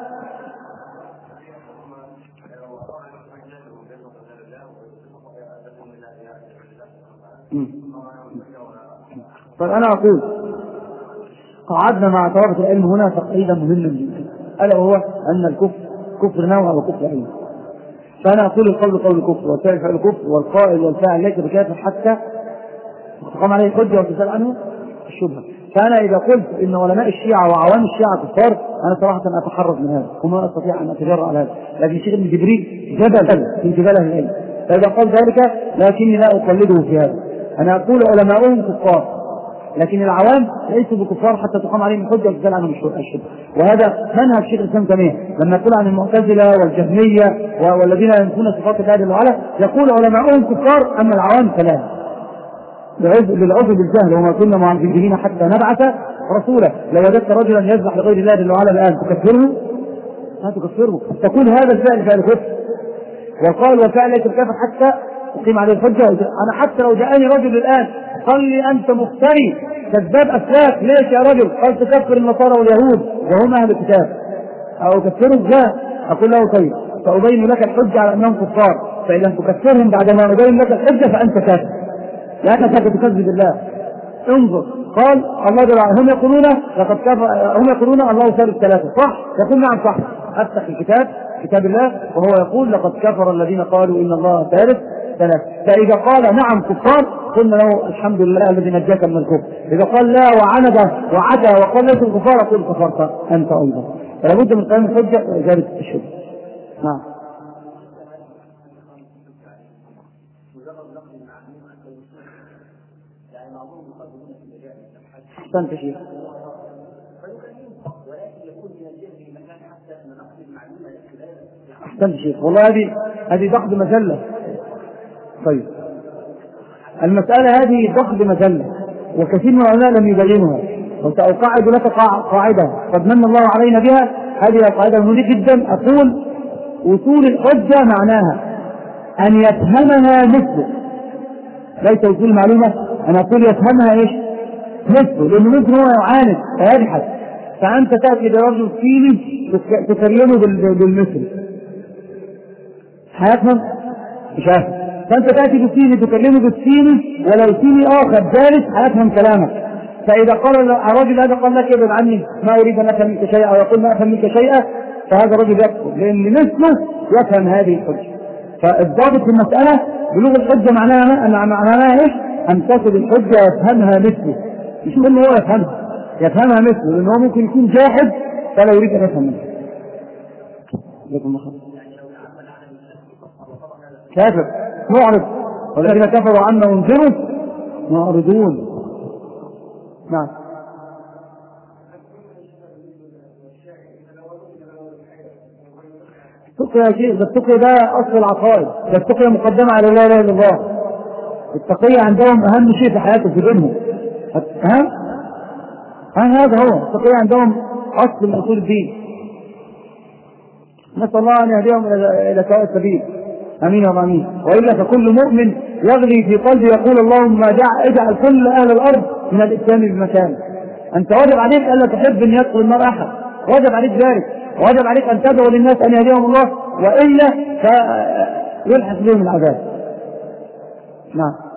فأنا أقول قعدنا مع طلبة العلم هنا تقريبا مهما جدا، ألا وهو أن الكفر كفر نوع وكفر عين. فأنا أقول القول قول الكفر والفعل فعل الكفر والقائل والفاعل ليس بكافر حتى تقام عليه الحجة وتزال عنه الشبهة. فأنا إذا قلت إن علماء الشيعة وعوام الشيعة كفار أنا صراحة أتحرز من هذا وما أستطيع أن أتجرأ على هذا، لكن شيخ ابن جبريل جبل في جبال أهل العلم، فإذا قال ذلك لكني لا أقلده في هذا. أنا أقول علماؤهم كفار لكن العوام ليسوا بكفار حتى تقام عليهم الحجة وتزال عنهم الشبهة. وهذا منهج شيخ الإسلام تيمية لما يقول عن المعتزلة والجهمية والذين ينفون صفات الله جل وعلا، يقول علماؤهم كفار أما العوام فلا، للعذر بالجهل وما كنا معذبين حتى نبعث رسولا. لو وجدت رجلا يذبح لغير الله جل وعلا الآن تكفره؟ لا تكفره، تقول هذا الفعل فعل كفر، وقال وفعل ليس الكافر حتى تقيم عليه الحجة. أنا حتى لو جاءني رجل الآن قال لي أنت مفتري كذاب أفلاك ليش يا رجل؟ قال تكفر النصارى واليهود وهم أهل الكتاب، أو كفروا لا، أقول له طيب فأبين لك الحجة على أنهم كفار، فإن لم تكفرهم بعد ما أبين لك الحجة فأنت كافر لأنك تكذب الله. انظر قال الله جل هم يقولون لقد كفر، هم يقولون الله ثالث ثلاثة صح؟ يقول نعم صح. أفتح الكتاب كتاب الله وهو يقول لقد كفر الذين قالوا إن الله ثالث ثلاثة، فإذا قال نعم كفار قلنا له الحمد لله الذي نجاك من الكفر. إذا قال لا وعند وعدا وقال ليس الكفار أقول كفرت أنت أيضا. فلا بد من قيام الحجة وإزالة الشبهة. نعم. أحسنت شيخ. أحسنت شيخ، والله هذه هذه ضغط مجلة. طيب المسألة هذه ضغط مجلة وكثير من العلماء لم يبينها، وسأقعد لك قاعدة قد من الله علينا بها. هذه القاعدة مهمة جدا. أقول وصول الحجة معناها أن يفهمها مثله، ليس وصول المعلومة. أنا أقول يفهمها إيش؟ مثله، لأنه ممكن هو يعاند فيبحث، فأنت تأتي لرجل صيني تكلمه بالمثل هيفهم مش هيفهم، فأنت تأتي بالصيني تكلمه بالصيني ولو صيني آخر ثالث هيفهم كلامك. فإذا قال الرجل هذا قال لك ابعد عني ما أريد أن أفهم منك شيئا، أو يقول ما أفهم منك شيئا، فهذا الرجل يكفر لأن مثله يفهم هذه الحجة. فالضابط في المسألة بلوغ الحجة معناها أن معناها إيش؟ أن تصل الحجة يفهمها مثله، مش إنه هو يفهمها، يفهمها مثله، لأنه هو ممكن يكون جاحد فلا يريد أن يفهم منه. كافر معرض، والذين كفروا عنا انذروا معرضون. نعم. التقي يا شيخ، التقي ده اصل العقائد، ده التقي مقدمه على لا اله الا الله. التقية عندهم اهم شيء في حياتهم في دينهم. ها ها هذا هو التقية عندهم اصل من اصول الدين. نسال الله ان يهديهم الى سواء السبيل. امين يا امين. والا فكل مؤمن يغلي في قلبه يقول اللهم اجعل كل اهل الارض من الاسلام بمكان. انت واجب عليك الا تحب ان يدخل النار احد، واجب عليك ذلك، واجب عليك ان تدعو للناس ان يهديهم الله، والا فيلحق بهم العذاب. نعم.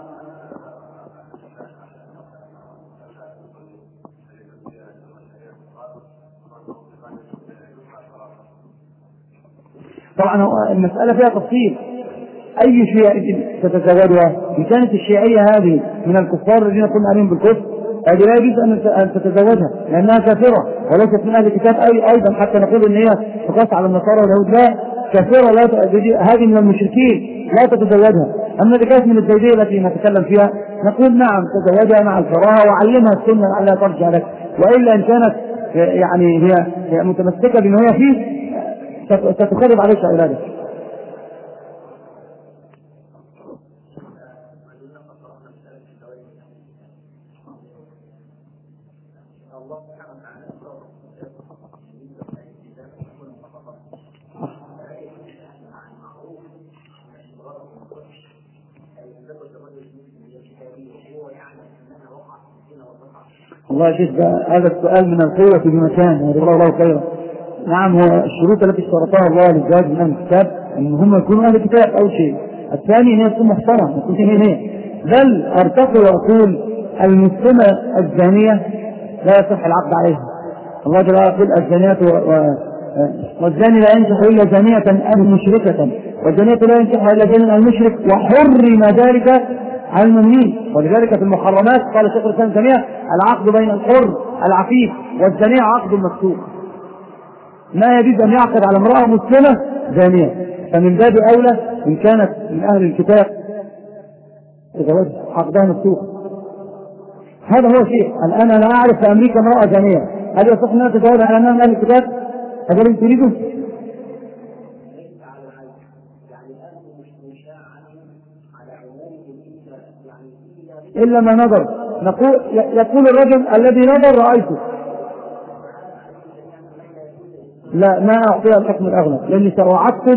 طبعا المسألة فيها تفصيل، أي شيعية تتزوجها؟ إن كانت الشيعية هذه من الكفار الذين قلنا عليهم بالكفر، هذه لا يجوز أن تتزوجها لأنها كافرة وليست من أهل الكتاب. أي أيضا حتى نقول إن هي تقاس على النصارى واليهود، لا، كافرة، لا، هذه من المشركين لا تتزوجها. أما إذا كانت من الزوجية التي نتكلم فيها نقول نعم تزوجها مع الكراهة وعلمها السنة لعلها ترجع لك، وإلا إن كانت يعني هي متمسكة بما هي فيه ستخرب عليك أولادك. الله يا شيخ، هذا السؤال من القوة بمكان، جزاه الله خيرا. نعم، هو الشروط التي اشترطها الله للزواج من اهل الكتاب ان هم يكونوا اهل الكتاب اول شيء، الثاني ان هي تكون محترمه، تكون هي بل ارتقي واقول المسلمه الزانيه لا يصح العقد عليها. الله جل وعلا يقول الزانيات والزاني لا ينكح الا زانيه او مشركه، والزانيه لا ينكحها الا زان او مشرك، وحرم ذلك على المؤمنين. ولذلك في المحرمات قال شيخ الاسلام ابن تيميه العقد بين الحر العفيف والزانيه عقد مفتوح، ما يجوز أن يعقد على امرأة مسلمة زانية، فمن باب أولى إن كانت من أهل الكتاب تزوج عقدها مفتوح. هذا هو شيء. الآن أنا أعرف في أمريكا امرأة زانية، هل يصح أنها تتزوج على أنها من أهل الكتاب؟ هذا اللي تريده؟ إلا ما نظر. نقول يقول الرجل الذي نظر رأيته. لا، ما أعطيها الحكم الأغلب، لأني سأعقد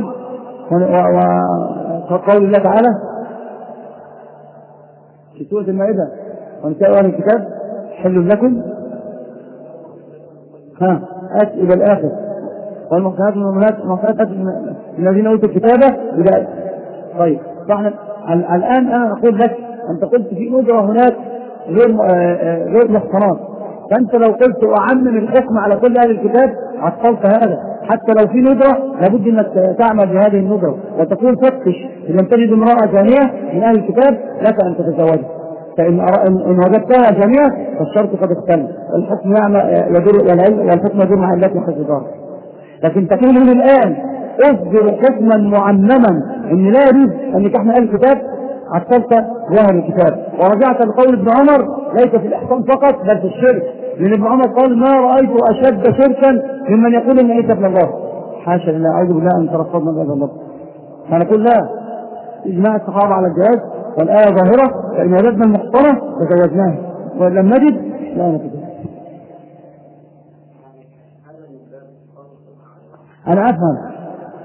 وقول الله تعالى في سورة المائدة ونساء أهل الكتاب حل لكم ها أت إلى الآخر والمحسنات من المؤمنات والمحسنات من الذين أوتوا الكتاب بداية. طيب، فاحنا الآن أنا أقول لك أنت قلت في ندرة هناك غير غير محصنات، فأنت لو قلت أعمم الحكم على كل أهل الكتاب عطلت هذا. حتى لو في ندرة لابد أنك تعمل بهذه الندرة وتقول فتش إذا تجد امرأة زانية من أهل الكتاب لك أن تتزوجها، فإن إن وجدتها زانية فالشرط قد اختل، الحكم يدور والحكم يدور مع التي حفظها. لكن تقول من الآن اصدر حكما معمما إن لا يجوز أن نكح من أهل الكتاب، عطلت ظاهر الكتاب ورجعت لقول ابن عمر ليس في الإحسان فقط بل في الشرك، لأن ابن عمر قال ما رأيت أشد شركا ممن يقول إن عيسى ابن الله. حاشا لله، أعوذ بالله أن ترفضنا بهذا الله. فنقول لا، إجماع الصحابة على الجواز والآية ظاهرة، فإن وجدنا المحصنة تزوجناها وإن لم نجد لا نتزوج. أنا أفهم،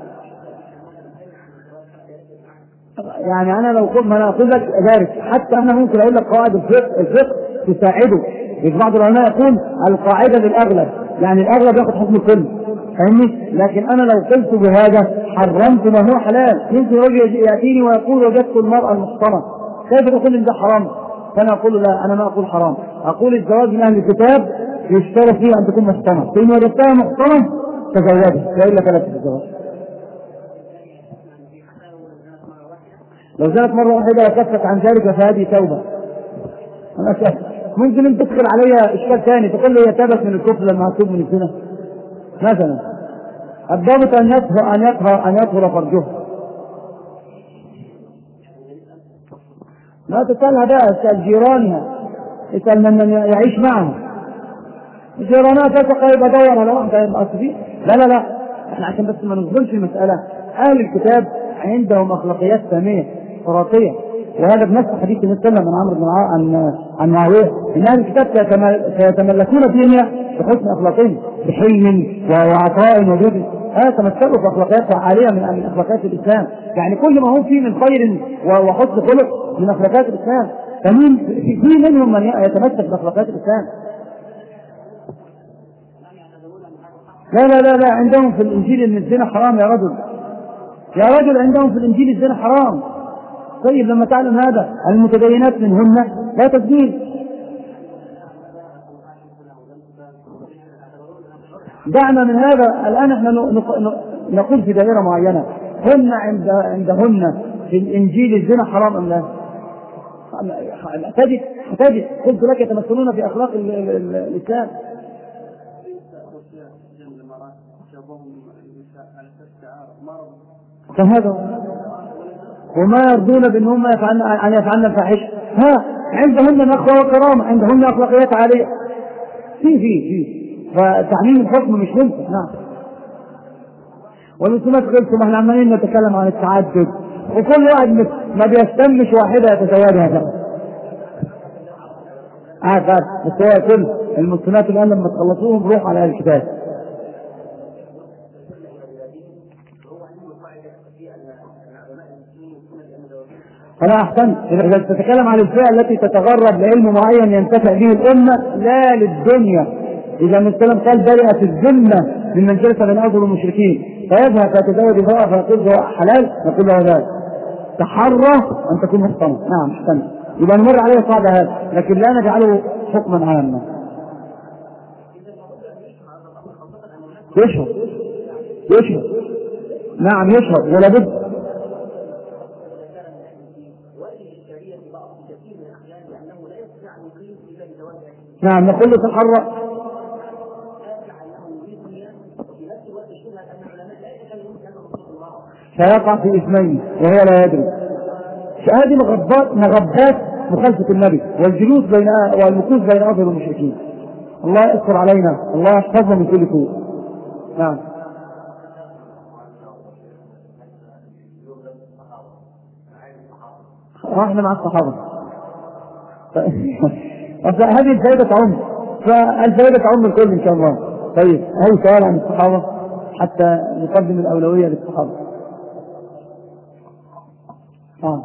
يعني أنا لو قلت ما أنا أقول لك ذلك، حتى أنا ممكن أقول لك قواعد الفقه الفقه تساعده. بعض العلماء يقول القاعدة للأغلب، يعني الأغلب يأخذ حكم الكل، فاهمني؟ لكن أنا لو قلت بهذا حرمت ما هو حلال. يمكن رجل يأتيني ويقول وجدت المرأة المحصنة، كيف تقول إن ده حرام؟ فأنا أقول لا، أنا ما أقول حرام، أقول الزواج من أهل الكتاب يشترط فيه أن تكون محصنة، فإن وجدتها محصنة تزوجها وإلا فلا تتزوج. لو زالت مرة واحدة وكفت عن ذلك فهذه توبة. أنا شاهد. ممكن أن تدخل عليها إشكال ثاني تقول لي يتابت من الكفر لما أتوب من الزنا مثلا. الضابط أن يطهر أن يطهر أن يطهر فرجه. ما تسألها بقى، اسأل جيرانها، اسأل من يعيش معها. جيرانها تسقى يبقى دور على واحدة يبقى فيه. لا لا لا، احنا عشان بس ما نظلمش المسألة، أهل الكتاب عندهم أخلاقيات سامية خرافية، وهذا بنفس حديث النبي صلى الله عليه وسلم عن عمرو بن عن عن معاوية ان اهل الكتاب سيتملكون الدنيا بحسن اخلاقهم، بحلم وعطاء وجود. هذا تمثلوا في اخلاقيات عاليه من من اخلاقيات الاسلام، يعني كل ما هو فيه من خير وحسن خلق من اخلاقيات الاسلام، فمين في منهم من يتمسك باخلاقيات الاسلام. لا لا لا لا، عندهم في الانجيل ان الزنا حرام يا رجل، يا رجل عندهم في الانجيل الزنا حرام. طيب لما تعلم هذا المتدينات منهن لا تزنين. دعنا من هذا الآن، احنا نقول في دائرة معينة، هن عند عندهن في الإنجيل الزنا حرام أم لا؟ تجد تجد قلت لك يتمثلون في أخلاق الإسلام. فهذا وما يرضون بأنهم يفعلن أن يفعلن الفاحشة. ها عندهن نخوة وكرامة، عندهن أخلاقيات عالية. في في في فتعميم الحكم مش ممكن. نعم. والمسلمات قلتم احنا عمالين نتكلم عن التعدد، وكل واحد ما بيستمش واحدة يتزوجها بقى. عارف عارف بس هو كل المسلمات الآن لما تخلصوهم روح على الكتاب. فلا أحسن إذا تتكلم عن الفئة التي تتغرب لعلم معين ينتفع به الأمة لا للدنيا. إذا السلام قال برئت الذمة من من جلس من أفضل المشركين فيذهب فيتزوج امرأة فيقول له حلال، نقول له ذلك تحرى أن تكون محصنة. نعم احسن، يبقى نمر عليه صعب هذا، لكن لا نجعله حكما عاما. يشرب يشرب نعم يشرب ولا بد. نعم نقول له تحرى. فيقع في اسمين وهو لا يدري. هذه مغبات مغبات مخالفة النبي والجلوس بين والمكوث بين أفضل المشركين. الله يستر علينا، الله يحفظنا من كل سوء. نعم. احنا مع الصحابة. هذه الفائدة تعم، فالفائدة تعم الكل إن شاء الله. طيب هل سؤال عن الصحابة حتى نقدم الأولوية للصحابة؟ آه.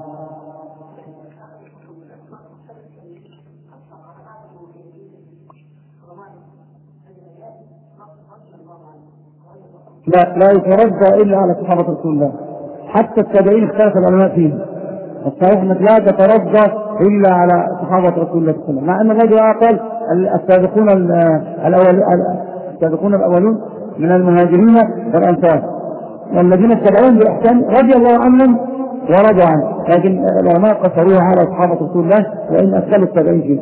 لا لا يترجى إلا على صحابة رسول الله، حتى التابعين اختلف العلماء فيهم. الصحيح انك لا تترجى الا على صحابه رسول الله صلى الله عليه وسلم، مع ان الرجل قال السابقون الاول السابقون الاولون من المهاجرين والانصار والذين اتبعوهم باحسان رضي الله عنهم ورضوا عنه، لكن العلماء قصروها على صحابه رسول الله وان ادخلوا التابعين فيه.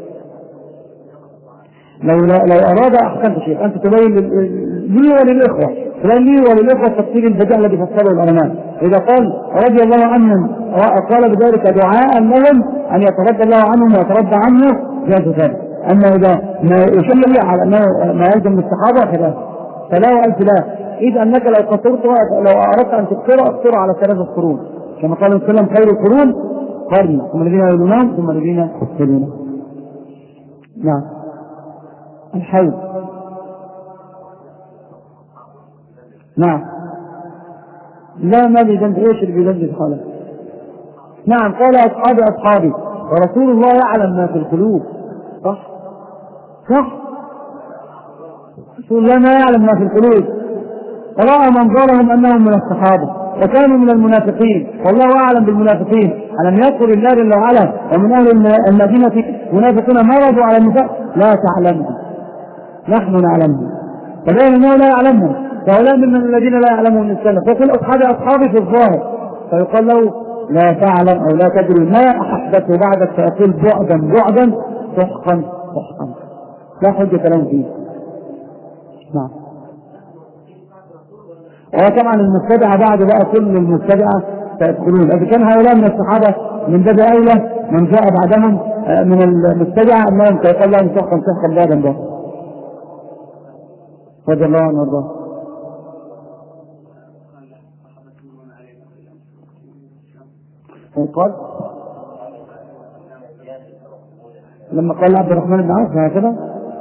لو لو اراد احسنت شيخ انت تبين لي وللاخوه، تبين لي وللاخوه التفصيل البديع الذي فسره العلماء. اذا قال رضي الله عنهم قال بذلك دعاء لهم ان يترضى الله عنهم ويترضى عنه جاز ذلك. اما اذا ما يشير على انه ما يلزم الصحابه فلا فلا والف لا. اذا انك لو قصرت لو اردت ان تقصر اقصر على ثلاثه قرون كما قال النبي صلى الله عليه وسلم خير القرون قرني ثم الذين يلونهم ثم الذين يلونهم. نعم. الحوض. نعم. لا ما لي ذنب، ايش اللي بيذنب خالص؟ نعم قال اصحابي اصحابي ورسول الله يعلم ما في القلوب. صح صح، رسول الله ما يعلم ما في القلوب، فرأى منظرهم انهم من الصحابه وكانوا من المنافقين والله اعلم بالمنافقين. الم يذكر الله جل وعلا ومن اهل المدينه منافقون مرضوا على النفاق لا تعلمهم نحن نعلمهم، فبين انه لا يعلمهم فهؤلاء من الذين لا يعلمهم من السنة. فيقول أصحابي أصحابي في الظاهر، فيقال له لا تعلم أو لا تدري ما أحدثه بعدك، فيقول بعدا بعدا سحقا سحقا لا حجة لهم فيه. نعم. وطبعا المبتدعة بعد بقى كل المبتدعة سيدخلون، إذا كان هؤلاء من الصحابة من باب أولى من جاء بعدهم من المبتدعة أنهم سيقال لهم سحقا سحقا بعدا به. رضي الله عنه وارضاه. قال لما قال عبد الرحمن بن عوف هكذا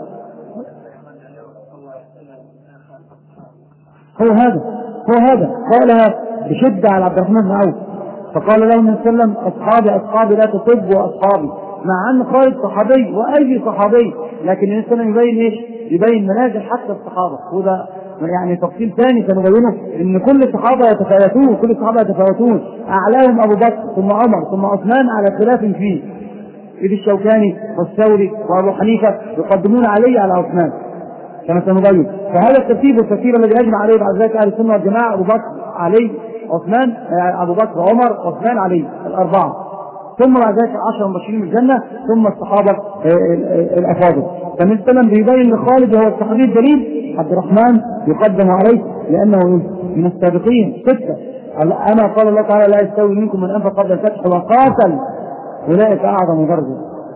هو هذا هو هذا قالها بشدة على عبد الرحمن بن عوف، فقال له النبي صلى الله عليه وسلم أصحابي أصحابي لا تسبوا أصحابي، مع أن خالد صحابي وأي صحابي، لكن النبي صلى الله عليه وسلم يبين إيش؟ يبين منازل حتى الصحابة، وده يعني تفصيل ثاني سنبينه إن كل الصحابة يتفاوتون، كل الصحابة يتفاوتون، أعلاهم أبو بكر ثم عمر ثم عثمان على خلاف فيه، إذ الشوكاني والثوري وأبو حنيفة يقدمون علي على عثمان كما سنبين. فهذا الترتيب الكثير الذي أجمع عليه بعد ذلك أهل السنة والجماعة أبو بكر علي عثمان، أبو بكر عمر عثمان علي الأربعة، ثم بعد ذلك عشر مبشرين بالجنة، ثم الصحابة الأفاضل. فمن سلم بيبين لخالد وهو الصحابي الدليل عبد الرحمن يقدم عليه لأنه من السابقين ستة. أنا قال الله تعالى لا يستوي منكم من أنفق قبل الفتح وقاتل أولئك أعظم درجة.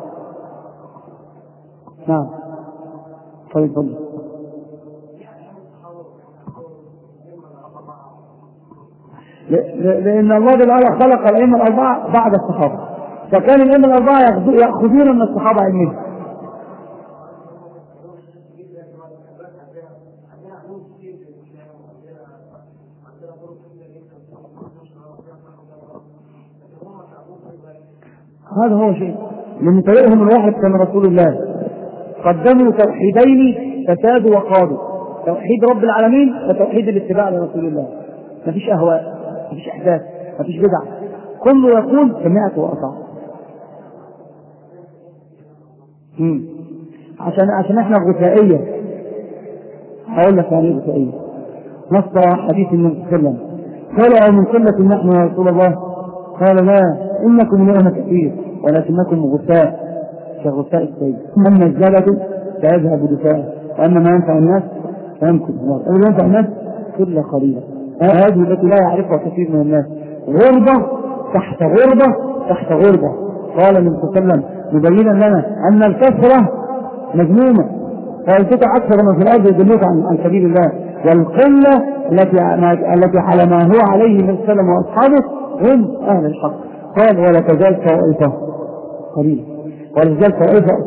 نعم طيب طيب. لأن الله تعالى خلق الأئمة الأربعة بعد الصحابة، فكان الأئمة الأربعة يأخذون من الصحابة علمهم. هذا هو شيء من طريقهم الواحد كان رسول الله قدموا توحيدين فسادوا وقادوا، توحيد رب العالمين وتوحيد الاتباع لرسول الله. ما فيش أهواء، ما فيش أحداث، ما فيش بدع، كله يقول سمعت وأطعت. عشان عشان احنا غثائية. هقول لك يعني غثائية. نص حديث النبي صلى الله عليه وسلم قال من قلة نحن يا رسول الله؟ قال لا إنكم اليوم كثير ولكنكم غثاء كغثاء السيل، أما الزبد فيذهب دفاعه وأما ما ينفع الناس فيمكن النار، أما ينفع الناس كل قليلا. هذه التي لا يعرفها كثير من الناس، غربة تحت غربة تحت غربة. قال النبي صلى الله عليه وسلم مبينا لنا أن الكثرة مذمومة، فالتقى أكثر من في الأرض يدلوك عن عن سبيل الله، والقلة التي التي على ما هو عليه النبي صلى الله عليه وسلم وأصحابه هم أهل الحق. قال ولا تزال طائفة قليلا، ولا تزال طائفة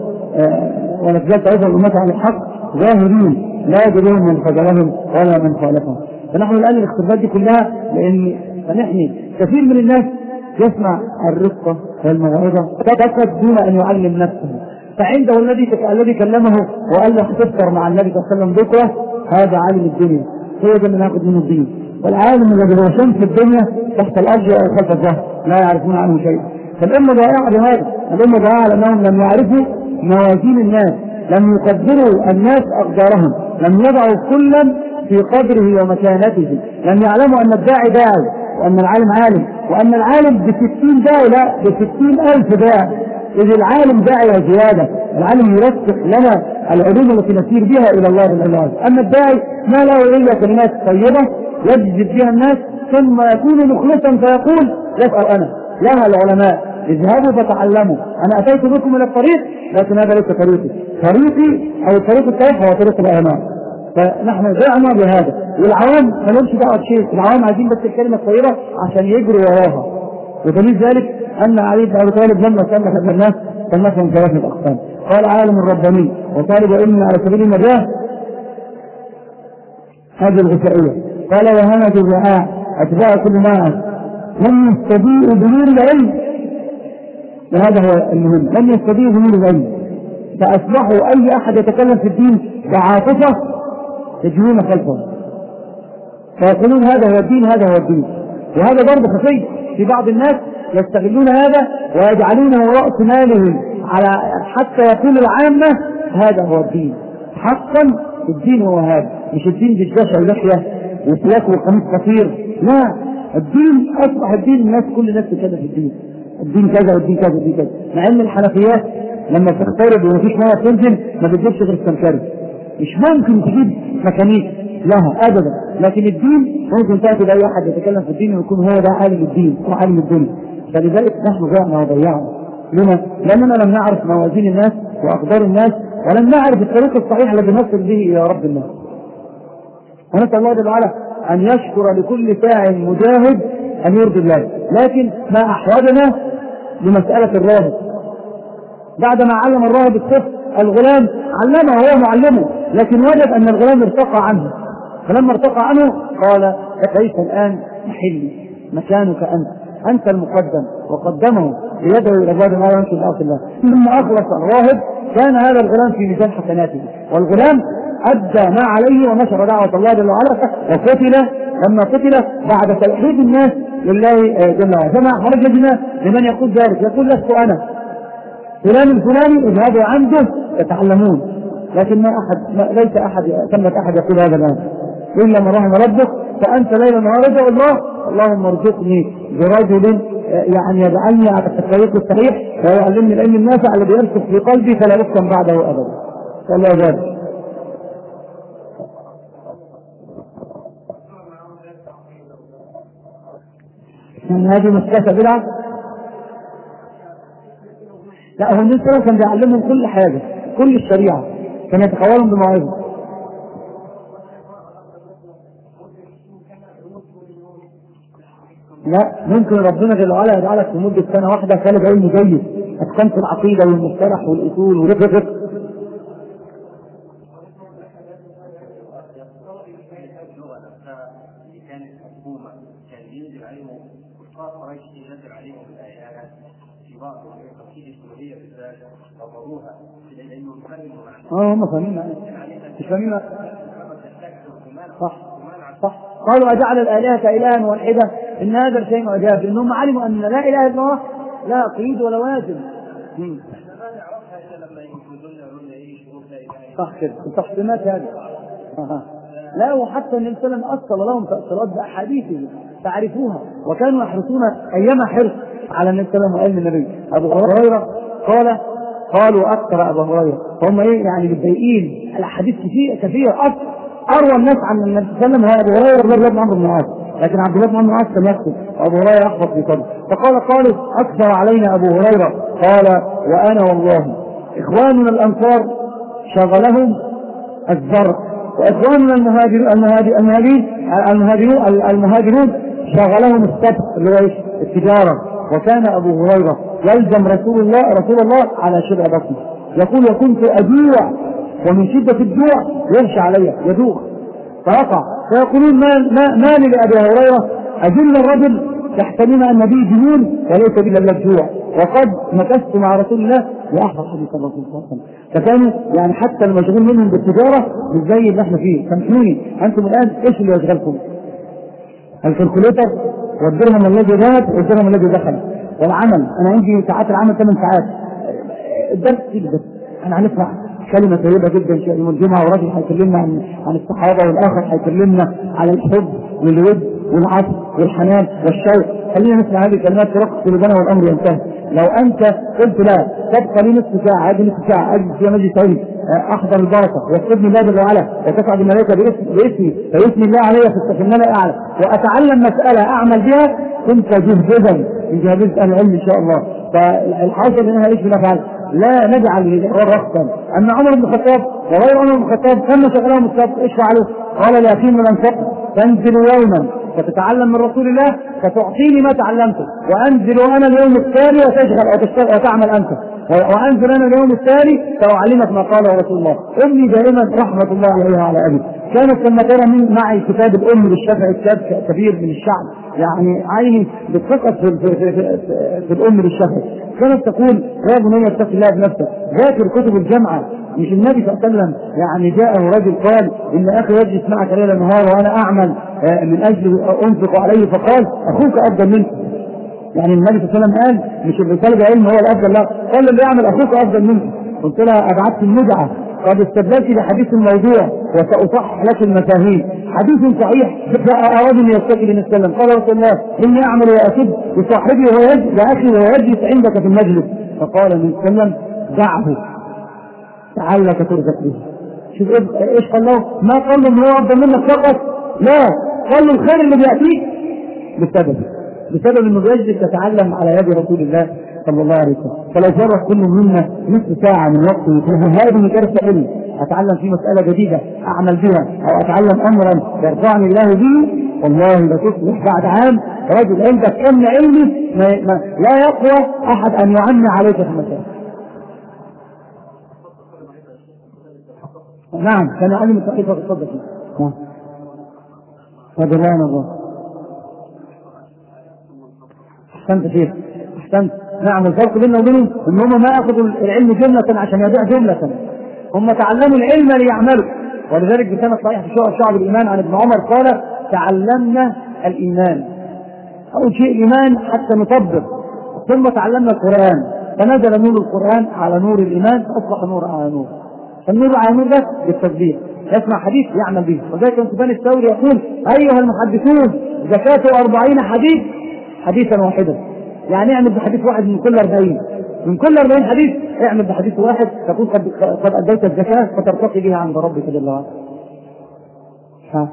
ولا تزال طائفة الأمة عن الحق ظاهرين لا يدرون من خذلهم ولا من خالفهم. فنحن الآن الاختلافات دي كلها لأن فنحن كثير من الناس يسمع الرقة والموعظة فقط دون أن يعلم نفسه، فعنده الذي الذي كلمه وقال له تفطر مع النبي صلى الله عليه وسلم بكرة، هذا عالم الدنيا، هو ده اللي ناخذ منه الدين. والعالم الذي هو شمس الدنيا تحت الأرض أو خلف الظهر لا يعرفون عنه شيء. فالأمة ضائعة بهذا، الأمة ضائعة لأنهم لم يعرفوا موازين الناس، لم يقدروا الناس أقدارهم، لم يضعوا كلا في قدره ومكانته، لم يعلموا أن الداعي داعي وأن العالم عالم، وأن العالم بستين داعي لا بستين ألف داعي، إذ العالم داعي زيادة، العالم يرسخ لنا العلوم التي نسير بها إلى الله بالعلاج. أما الداعي ما له إلا كلمات طيبة يجذب بها الناس ثم يكون مخلصا فيقول يسأل أنا لها العلماء اذهبوا فتعلموا، أنا أتيت بكم إلى الطريق لكن هذا ليس طريقي، طريقي أو الطريق الصحيح هو طريق العلماء. فنحن ضعنا بهذا، والعوام ما لهمش دعوة بشيء، العوام عايزين بس الكلمة الطيبة عشان يجروا وراها. ودليل ذلك أن علي بن أبي طالب لما سلف الناس سلفهم ثلاثة أقسام، قال عالم رباني وطالب علم على سبيل النجاة، هذه الغثائية. قال وهمة الرعاع أتباع كل معه لم يستطيعوا بنور العلم، وهذا هو المهم، لم يستطيعوا بنور العلم، فأصبحوا أي أحد يتكلم في الدين بعاطفة يجرون خلفه فيقولون هذا هو الدين هذا هو الدين. وهذا برضه خفي في بعض الناس يستغلون هذا ويجعلونه رأس مالهم على حتى يقول العامة هذا هو الدين. حقا الدين هو هذا، مش الدين بالجشع ولحية وسلاك وقميص قصير، لا، الدين أصبح الدين الناس كل الناس تتكلم في الدين، الدين كذا والدين كذا والدين كذا، مع ان الحنفيات لما تخترب ومفيش ميه تنزل ما بتجيبش غير السمكري، مش ممكن تجيب ميكانيك لها ابدا، لكن الدين ممكن تاتي لاي احد يتكلم في الدين ويكون هو ده عالم الدين وعالم الدنيا. فلذلك نحن ضيعنا وضيعنا لما؟ لأننا لم نعرف موازين الناس وأقدار الناس، ولم نعرف الطريق الصحيح الذي نصل به إلى رب الناس. ونسأل الله جل وعلا أن يشكر لكل ساع مجاهد أن يرضي الله. لكن ما أحوجنا لمسألة الراهب، بعدما علم الراهب الطفل الغلام علمه هو معلمه، لكن وجد أن الغلام ارتقى عنه، فلما ارتقى عنه قال كيف الآن محلي مكانك أنت أنت المقدم، وقدمه بيده إلى الله ما يمشي الأرض الله. ثم أخلص الراهب كان هذا الغلام في ميزان حسناته، والغلام أدى ما عليه ونشر دعوة الله جل وعلا، وقتل لما قتل بعد توحيد الناس لله جل وعلا. فما حرجنا لمن يقول ذلك، يقول لست أنا فلان الفلاني اذهبوا عنده يتعلمون، لكن ما أحد ما ليس أحد ثمة أحد يقول هذا الآن إلا من رحم ربك. فأنت ليلا نهار ادعو الله اللهم ارزقني برجل يعني يجعلني على الطريق الصحيح ويعلمني العلم النافع الذي يرسخ في قلبي فلا يفتن بعده أبدا. الله ذلك. من هذه مسكسة بدعة؟ لا، هو النبي صلى الله عليه وسلم كان بيعلمهم كل حاجة، كل الشريعة، كان يتقولهم بمواعظه. لا، ممكن ربنا جل وعلا يجعلك في مدة سنة واحدة طالب علم جيد، اتقنت العقيدة والمصطلح والأصول والفقه. اه هم فاهمين مش فاهمين صح صح. قالوا أجعل الآلهة إلها واحدة إن هذا شيء عجاب، إنهم علموا أن لا إله إلا الله لا قيد ولا واجب. صح كده التحصينات هذه. لا، وحتى النبي صلى الله عليه وسلم أصل لهم تأثيرات بأحاديثه تعرفوها، وكانوا يحرصون أيام حرص على النبي صلى الله عليه وسلم. النبي أبو هريرة قال قالوا أكثر أبو هريرة، هم إيه يعني متضايقين الأحاديث كثير كثير أكثر. أروى الناس عن النبي صلى الله عليه وسلم هو أبو هريرة رضي الله عنه بن عاص، لكن عبد الله بن عمرو بن عاص كان يكتب وأبو هريرة يحفظ في صدره. فقال قالوا أكثر علينا أبو هريرة، قال وأنا والله إخواننا الأنصار شغلهم الزرع، وإخواننا المهاجرون المهاجرون المهاجرون شغلهم السبت اللي هو التجارة. وكان أبو هريرة يلزم رسول الله رسول الله على شبع بطنه، يقول وكنت أجوع ومن شدة الجوع يرشى علي يدوخ فيقع، فيقولون ما, ما, ما لي لأبي هريرة أجل الرجل تحتمل أن به جنون وليس بي إلا الجوع، وقد مكثت مع رسول الله وأحفظ حديث الرسول صلى الله عليه وسلم. فكانوا يعني حتى المشغول منهم بالتجارة مش زي اللي احنا فيه. سامحوني أنتم الآن إيش اللي يشغلكم؟ الكالكوليتر والدرهم الذي ذهب والدرهم الذي دخل والعمل. أنا عندي ساعات العمل ثمان ساعات، الدرس جدا أنا هنسمع كلمة طيبة جدا شيء يوم الجمعة، وراجل هيكلمنا عن عن الصحابة، والآخر هيكلمنا على الحب والود والعطف والحنان والشوق. خلينا نسمع هذه الكلمات ترقص قلوبنا والأمر ينتهي. لو أنت قلت لا تبقى لي نصف ساعة هذه نصف ساعة أجلس في مجلس علمي أحضر البركة ويكتبني الله جل وعلا وتسعد الملائكة باسمي فيثني الله علي في الملأ الأعلى وأتعلم مسألة أعمل بها، كنت جهدا من جهاز أهل العلم إن شاء الله. فالحاصل إنها إيش بنفعل؟ لا نجعل للإقرار رخصا. أن عمر بن الخطاب وغير عمر بن الخطاب لما شغلهم السبت إيش فعلوا؟ قال لأخيه من الأنفق تنزل يوما فتتعلم من رسول الله فتعطيني ما تعلمته، وأنزل أنا اليوم التالي وتشغل وتشتغل وتعمل أنت، وأنزل أنا اليوم التالي فأعلمك ما قاله رسول الله. أمي دائما رحمة الله عليها على أبي كانت لما كان من معي كتاب الأم للشافعي، كتاب كبير من الشعب يعني عيني بتفقد في, في, في, في, في الأم للشافعي، كانت تقول يا بني اتق الله بنفسك ذاكر كتب الجامعة. مش النبي صلى الله عليه وسلم يعني جاءه رجل قال إن أخي يجلس معك ليل نهار وأنا أعمل من أجل أنفق عليه، فقال أخوك أفضل منك. يعني النبي صلى الله عليه وسلم قال مش اللي طالب علم هو الأفضل، لا قال اللي يعمل أخوك أفضل منك. قلت لها أبعدت المدعة قد استدلت بحديث الموضوع وسأصحح لك المفاهيم. حديث صحيح أراد أن يستقي النبي صلى الله عليه وسلم قال رسول الله إني أعمل وأكد وصاحبي وهو يجلس لأخي وهو يجلس عندك في المجلس، فقال النبي صلى الله عليه وسلم دعه تعالك ترزق به. شوف ايش قال له؟ ما قال له ان هو افضل منك فقط، لا قال له الخير اللي بياتيك بسبب بسبب انه بيجلس يتعلم على يد رسول الله صلى الله عليه وسلم. فلو جرب كل منا نصف ساعة من وقته هذه درس علم أتعلم فيه مسألة جديدة أعمل بها، أو أتعلم أمرا يرفعني الله به، والله لتصبح بعد عام رجل عندك كم علمي لا يقوى أحد أن يعني عليك في المكان. نعم كان علم التحقيق والتصدق. نعم فضلان الله. أحسنت شيخ أحسنت. نعم الفرق بيننا وبينهم إن هم ما أخذوا العلم جملة عشان يبيع جملة، هم تعلموا العلم ليعملوا. ولذلك بسنة صحيح في شعب الإيمان عن ابن عمر قال تعلمنا الإيمان، أول شيء الإيمان حتى نطبق، ثم تعلمنا القرآن فنزل نور القرآن على نور الإيمان فأصبح نور على نور. فالنور على نور ده بالتصديق، يسمع حديث يعمل به. وذلك كان سفيان الثوري يقول أيها المحدثون زكاة أربعين حديث حديثا واحدا، يعني اعمل بحديث واحد من كل أربعين، من كل أربعين حديث اعمل بحديث واحد تكون قد قد أديت الزكاة فترتقي بها عند ربك جل وعلا. ها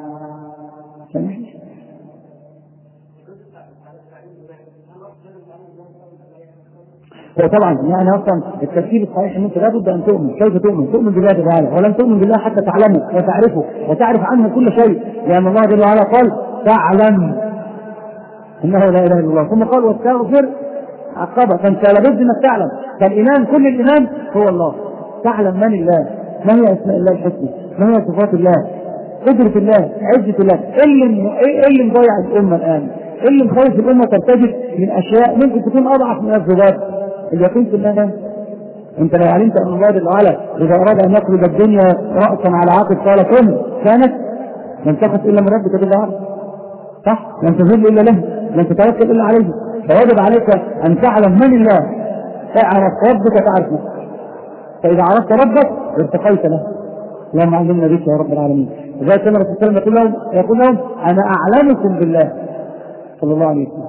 طبعا يعني اصلا التفسير الصحيح ان انت لابد ان تؤمن. كيف تؤمن؟ تؤمن بالله تعالى، ولن تؤمن بالله حتى تعلمه وتعرفه وتعرف عنه كل شيء، لان الله جل وعلا قال تعلم انه لا اله الا الله، ثم قال واستغفر عقبه، فانت لابد انك تعلم. فالايمان كل الايمان هو الله، تعلم من الله، ما هي اسماء الله الحسنى، ما هي صفات الله، قدرة الله، عزة الله. ايه اللي مضيع الامه الان؟ ايه اللي مخوف الامه ترتجف من اشياء ممكن تكون اضعف من الذباب؟ اليقين في الله. انت لو علمت ان الله جل وعلا اذا اراد ان يقلب الدنيا راسا على عقب قال كن كانت، لن تخف الا من ربك جل وعلا، صح؟ لن تذل الا له، لن تتوكل الا عليه. فواجب عليك ان تعلم من الله، اعرف ربك تعرف نفسك، فاذا عرفت ربك ارتقيت له. اللهم علمنا بك يا رب العالمين. لذلك كان الرسول صلى الله عليه وسلم يقول لهم يقول لهم انا اعلمكم بالله صلى الله عليه وسلم.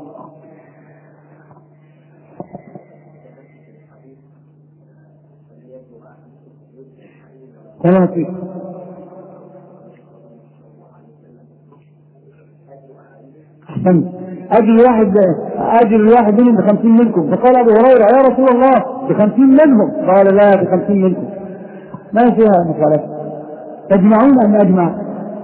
تمام فيك. احسنت. اجل واحد اجل واحد منهم بخمسين منكم، فقال ابو هريره يا رسول الله بخمسين منهم؟ قال لا بخمسين منكم. ما فيها مخالفه. تجمعون ام اجمع؟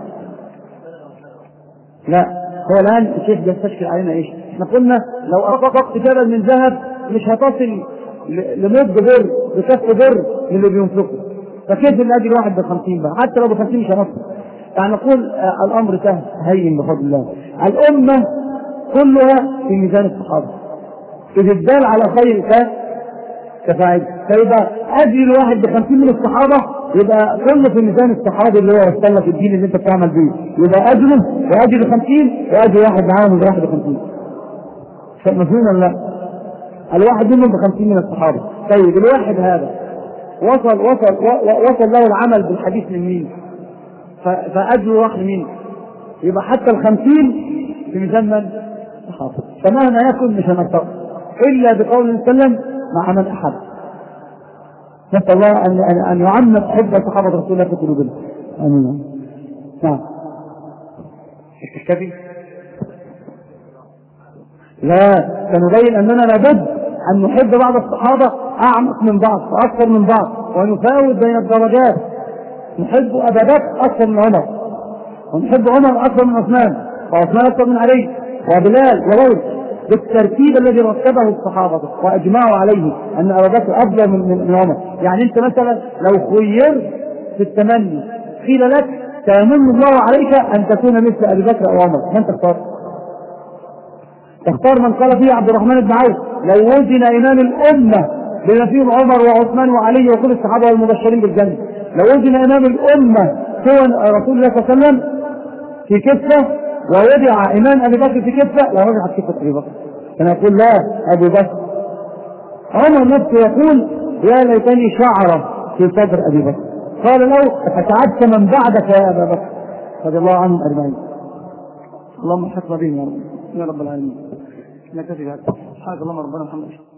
لا، هو الان الشيخ بيستشكل علينا ايش؟ احنا قلنا لو اطلقت جبل من ذهب مش هتصل لمد بر بكف بر من اللي بينفقه، فكيف من اجل واحد بخمسين بقى؟ حتى لو بخمسين مش هنصل. يعني نقول آه الامر سهل هين بفضل الله. الامه كلها في ميزان الصحابه، اذا الدال على خير كفاعل، فيبقى اجل واحد بخمسين من الصحابه يبقى كله في ميزان الصحابي اللي هو وصلنا في الدين اللي انت بتعمل بيه، يبقى اجله واجل خمسين واجل واحد معاهم يبقى واحد بخمسين. مفهوم ولا لا؟ الواحد منهم بخمسين من الصحابه. طيب الواحد هذا وصل وصل وصل له العمل بالحديث من مين؟ فأجل واحد مين؟ يبقى حتى الخمسين في ميزان من؟ الصحابة. فمهما يكن مش هنصر إلا بقول الله صلى الله عليه وسلم مع من أحب. نسأل الله أن أن يعمق حب صحابة رسول الله في قلوبنا. آمين. نعم. تكتفي؟ لا، سنبين أننا لابد أن نحب بعض الصحابة أعمق من بعض وأكثر من بعض، ونفاوت بين الدرجات. نحب أبا بكر أكثر من عمر، ونحب عمر أكثر من عثمان، وعثمان أكثر من علي وبلال وغيره، بالترتيب الذي رتبه الصحابة وأجمعوا عليه أن أبا بكر أفضل من, من عمر. يعني أنت مثلا لو خيرت في التمني قيل لك تمن الله عليك أن تكون مثل أبي بكر أو عمر، من تختار؟ تختار من قال فيه عبد الرحمن بن عوف لو وزن إمام الأمة بما فيهم عمر وعثمان وعلي وكل الصحابة والمبشرين بالجنة، لو وزن إمام الأمة هو رسول الله صلى الله عليه وسلم في كفة ووضع إمام أبي بكر في كفة لوضعت كفة أبي بكر. أنا أقول لا أبي بكر. عمر نفسه يقول يا ليتني شعرة في صدر أبي بكر. قال له فتعبت من بعدك يا أبا بكر رضي الله عنهم أجمعين. اللهم حفظ بهم يا رب العالمين. نكتفي بهذا. سبحانك اللهم ربنا محمد.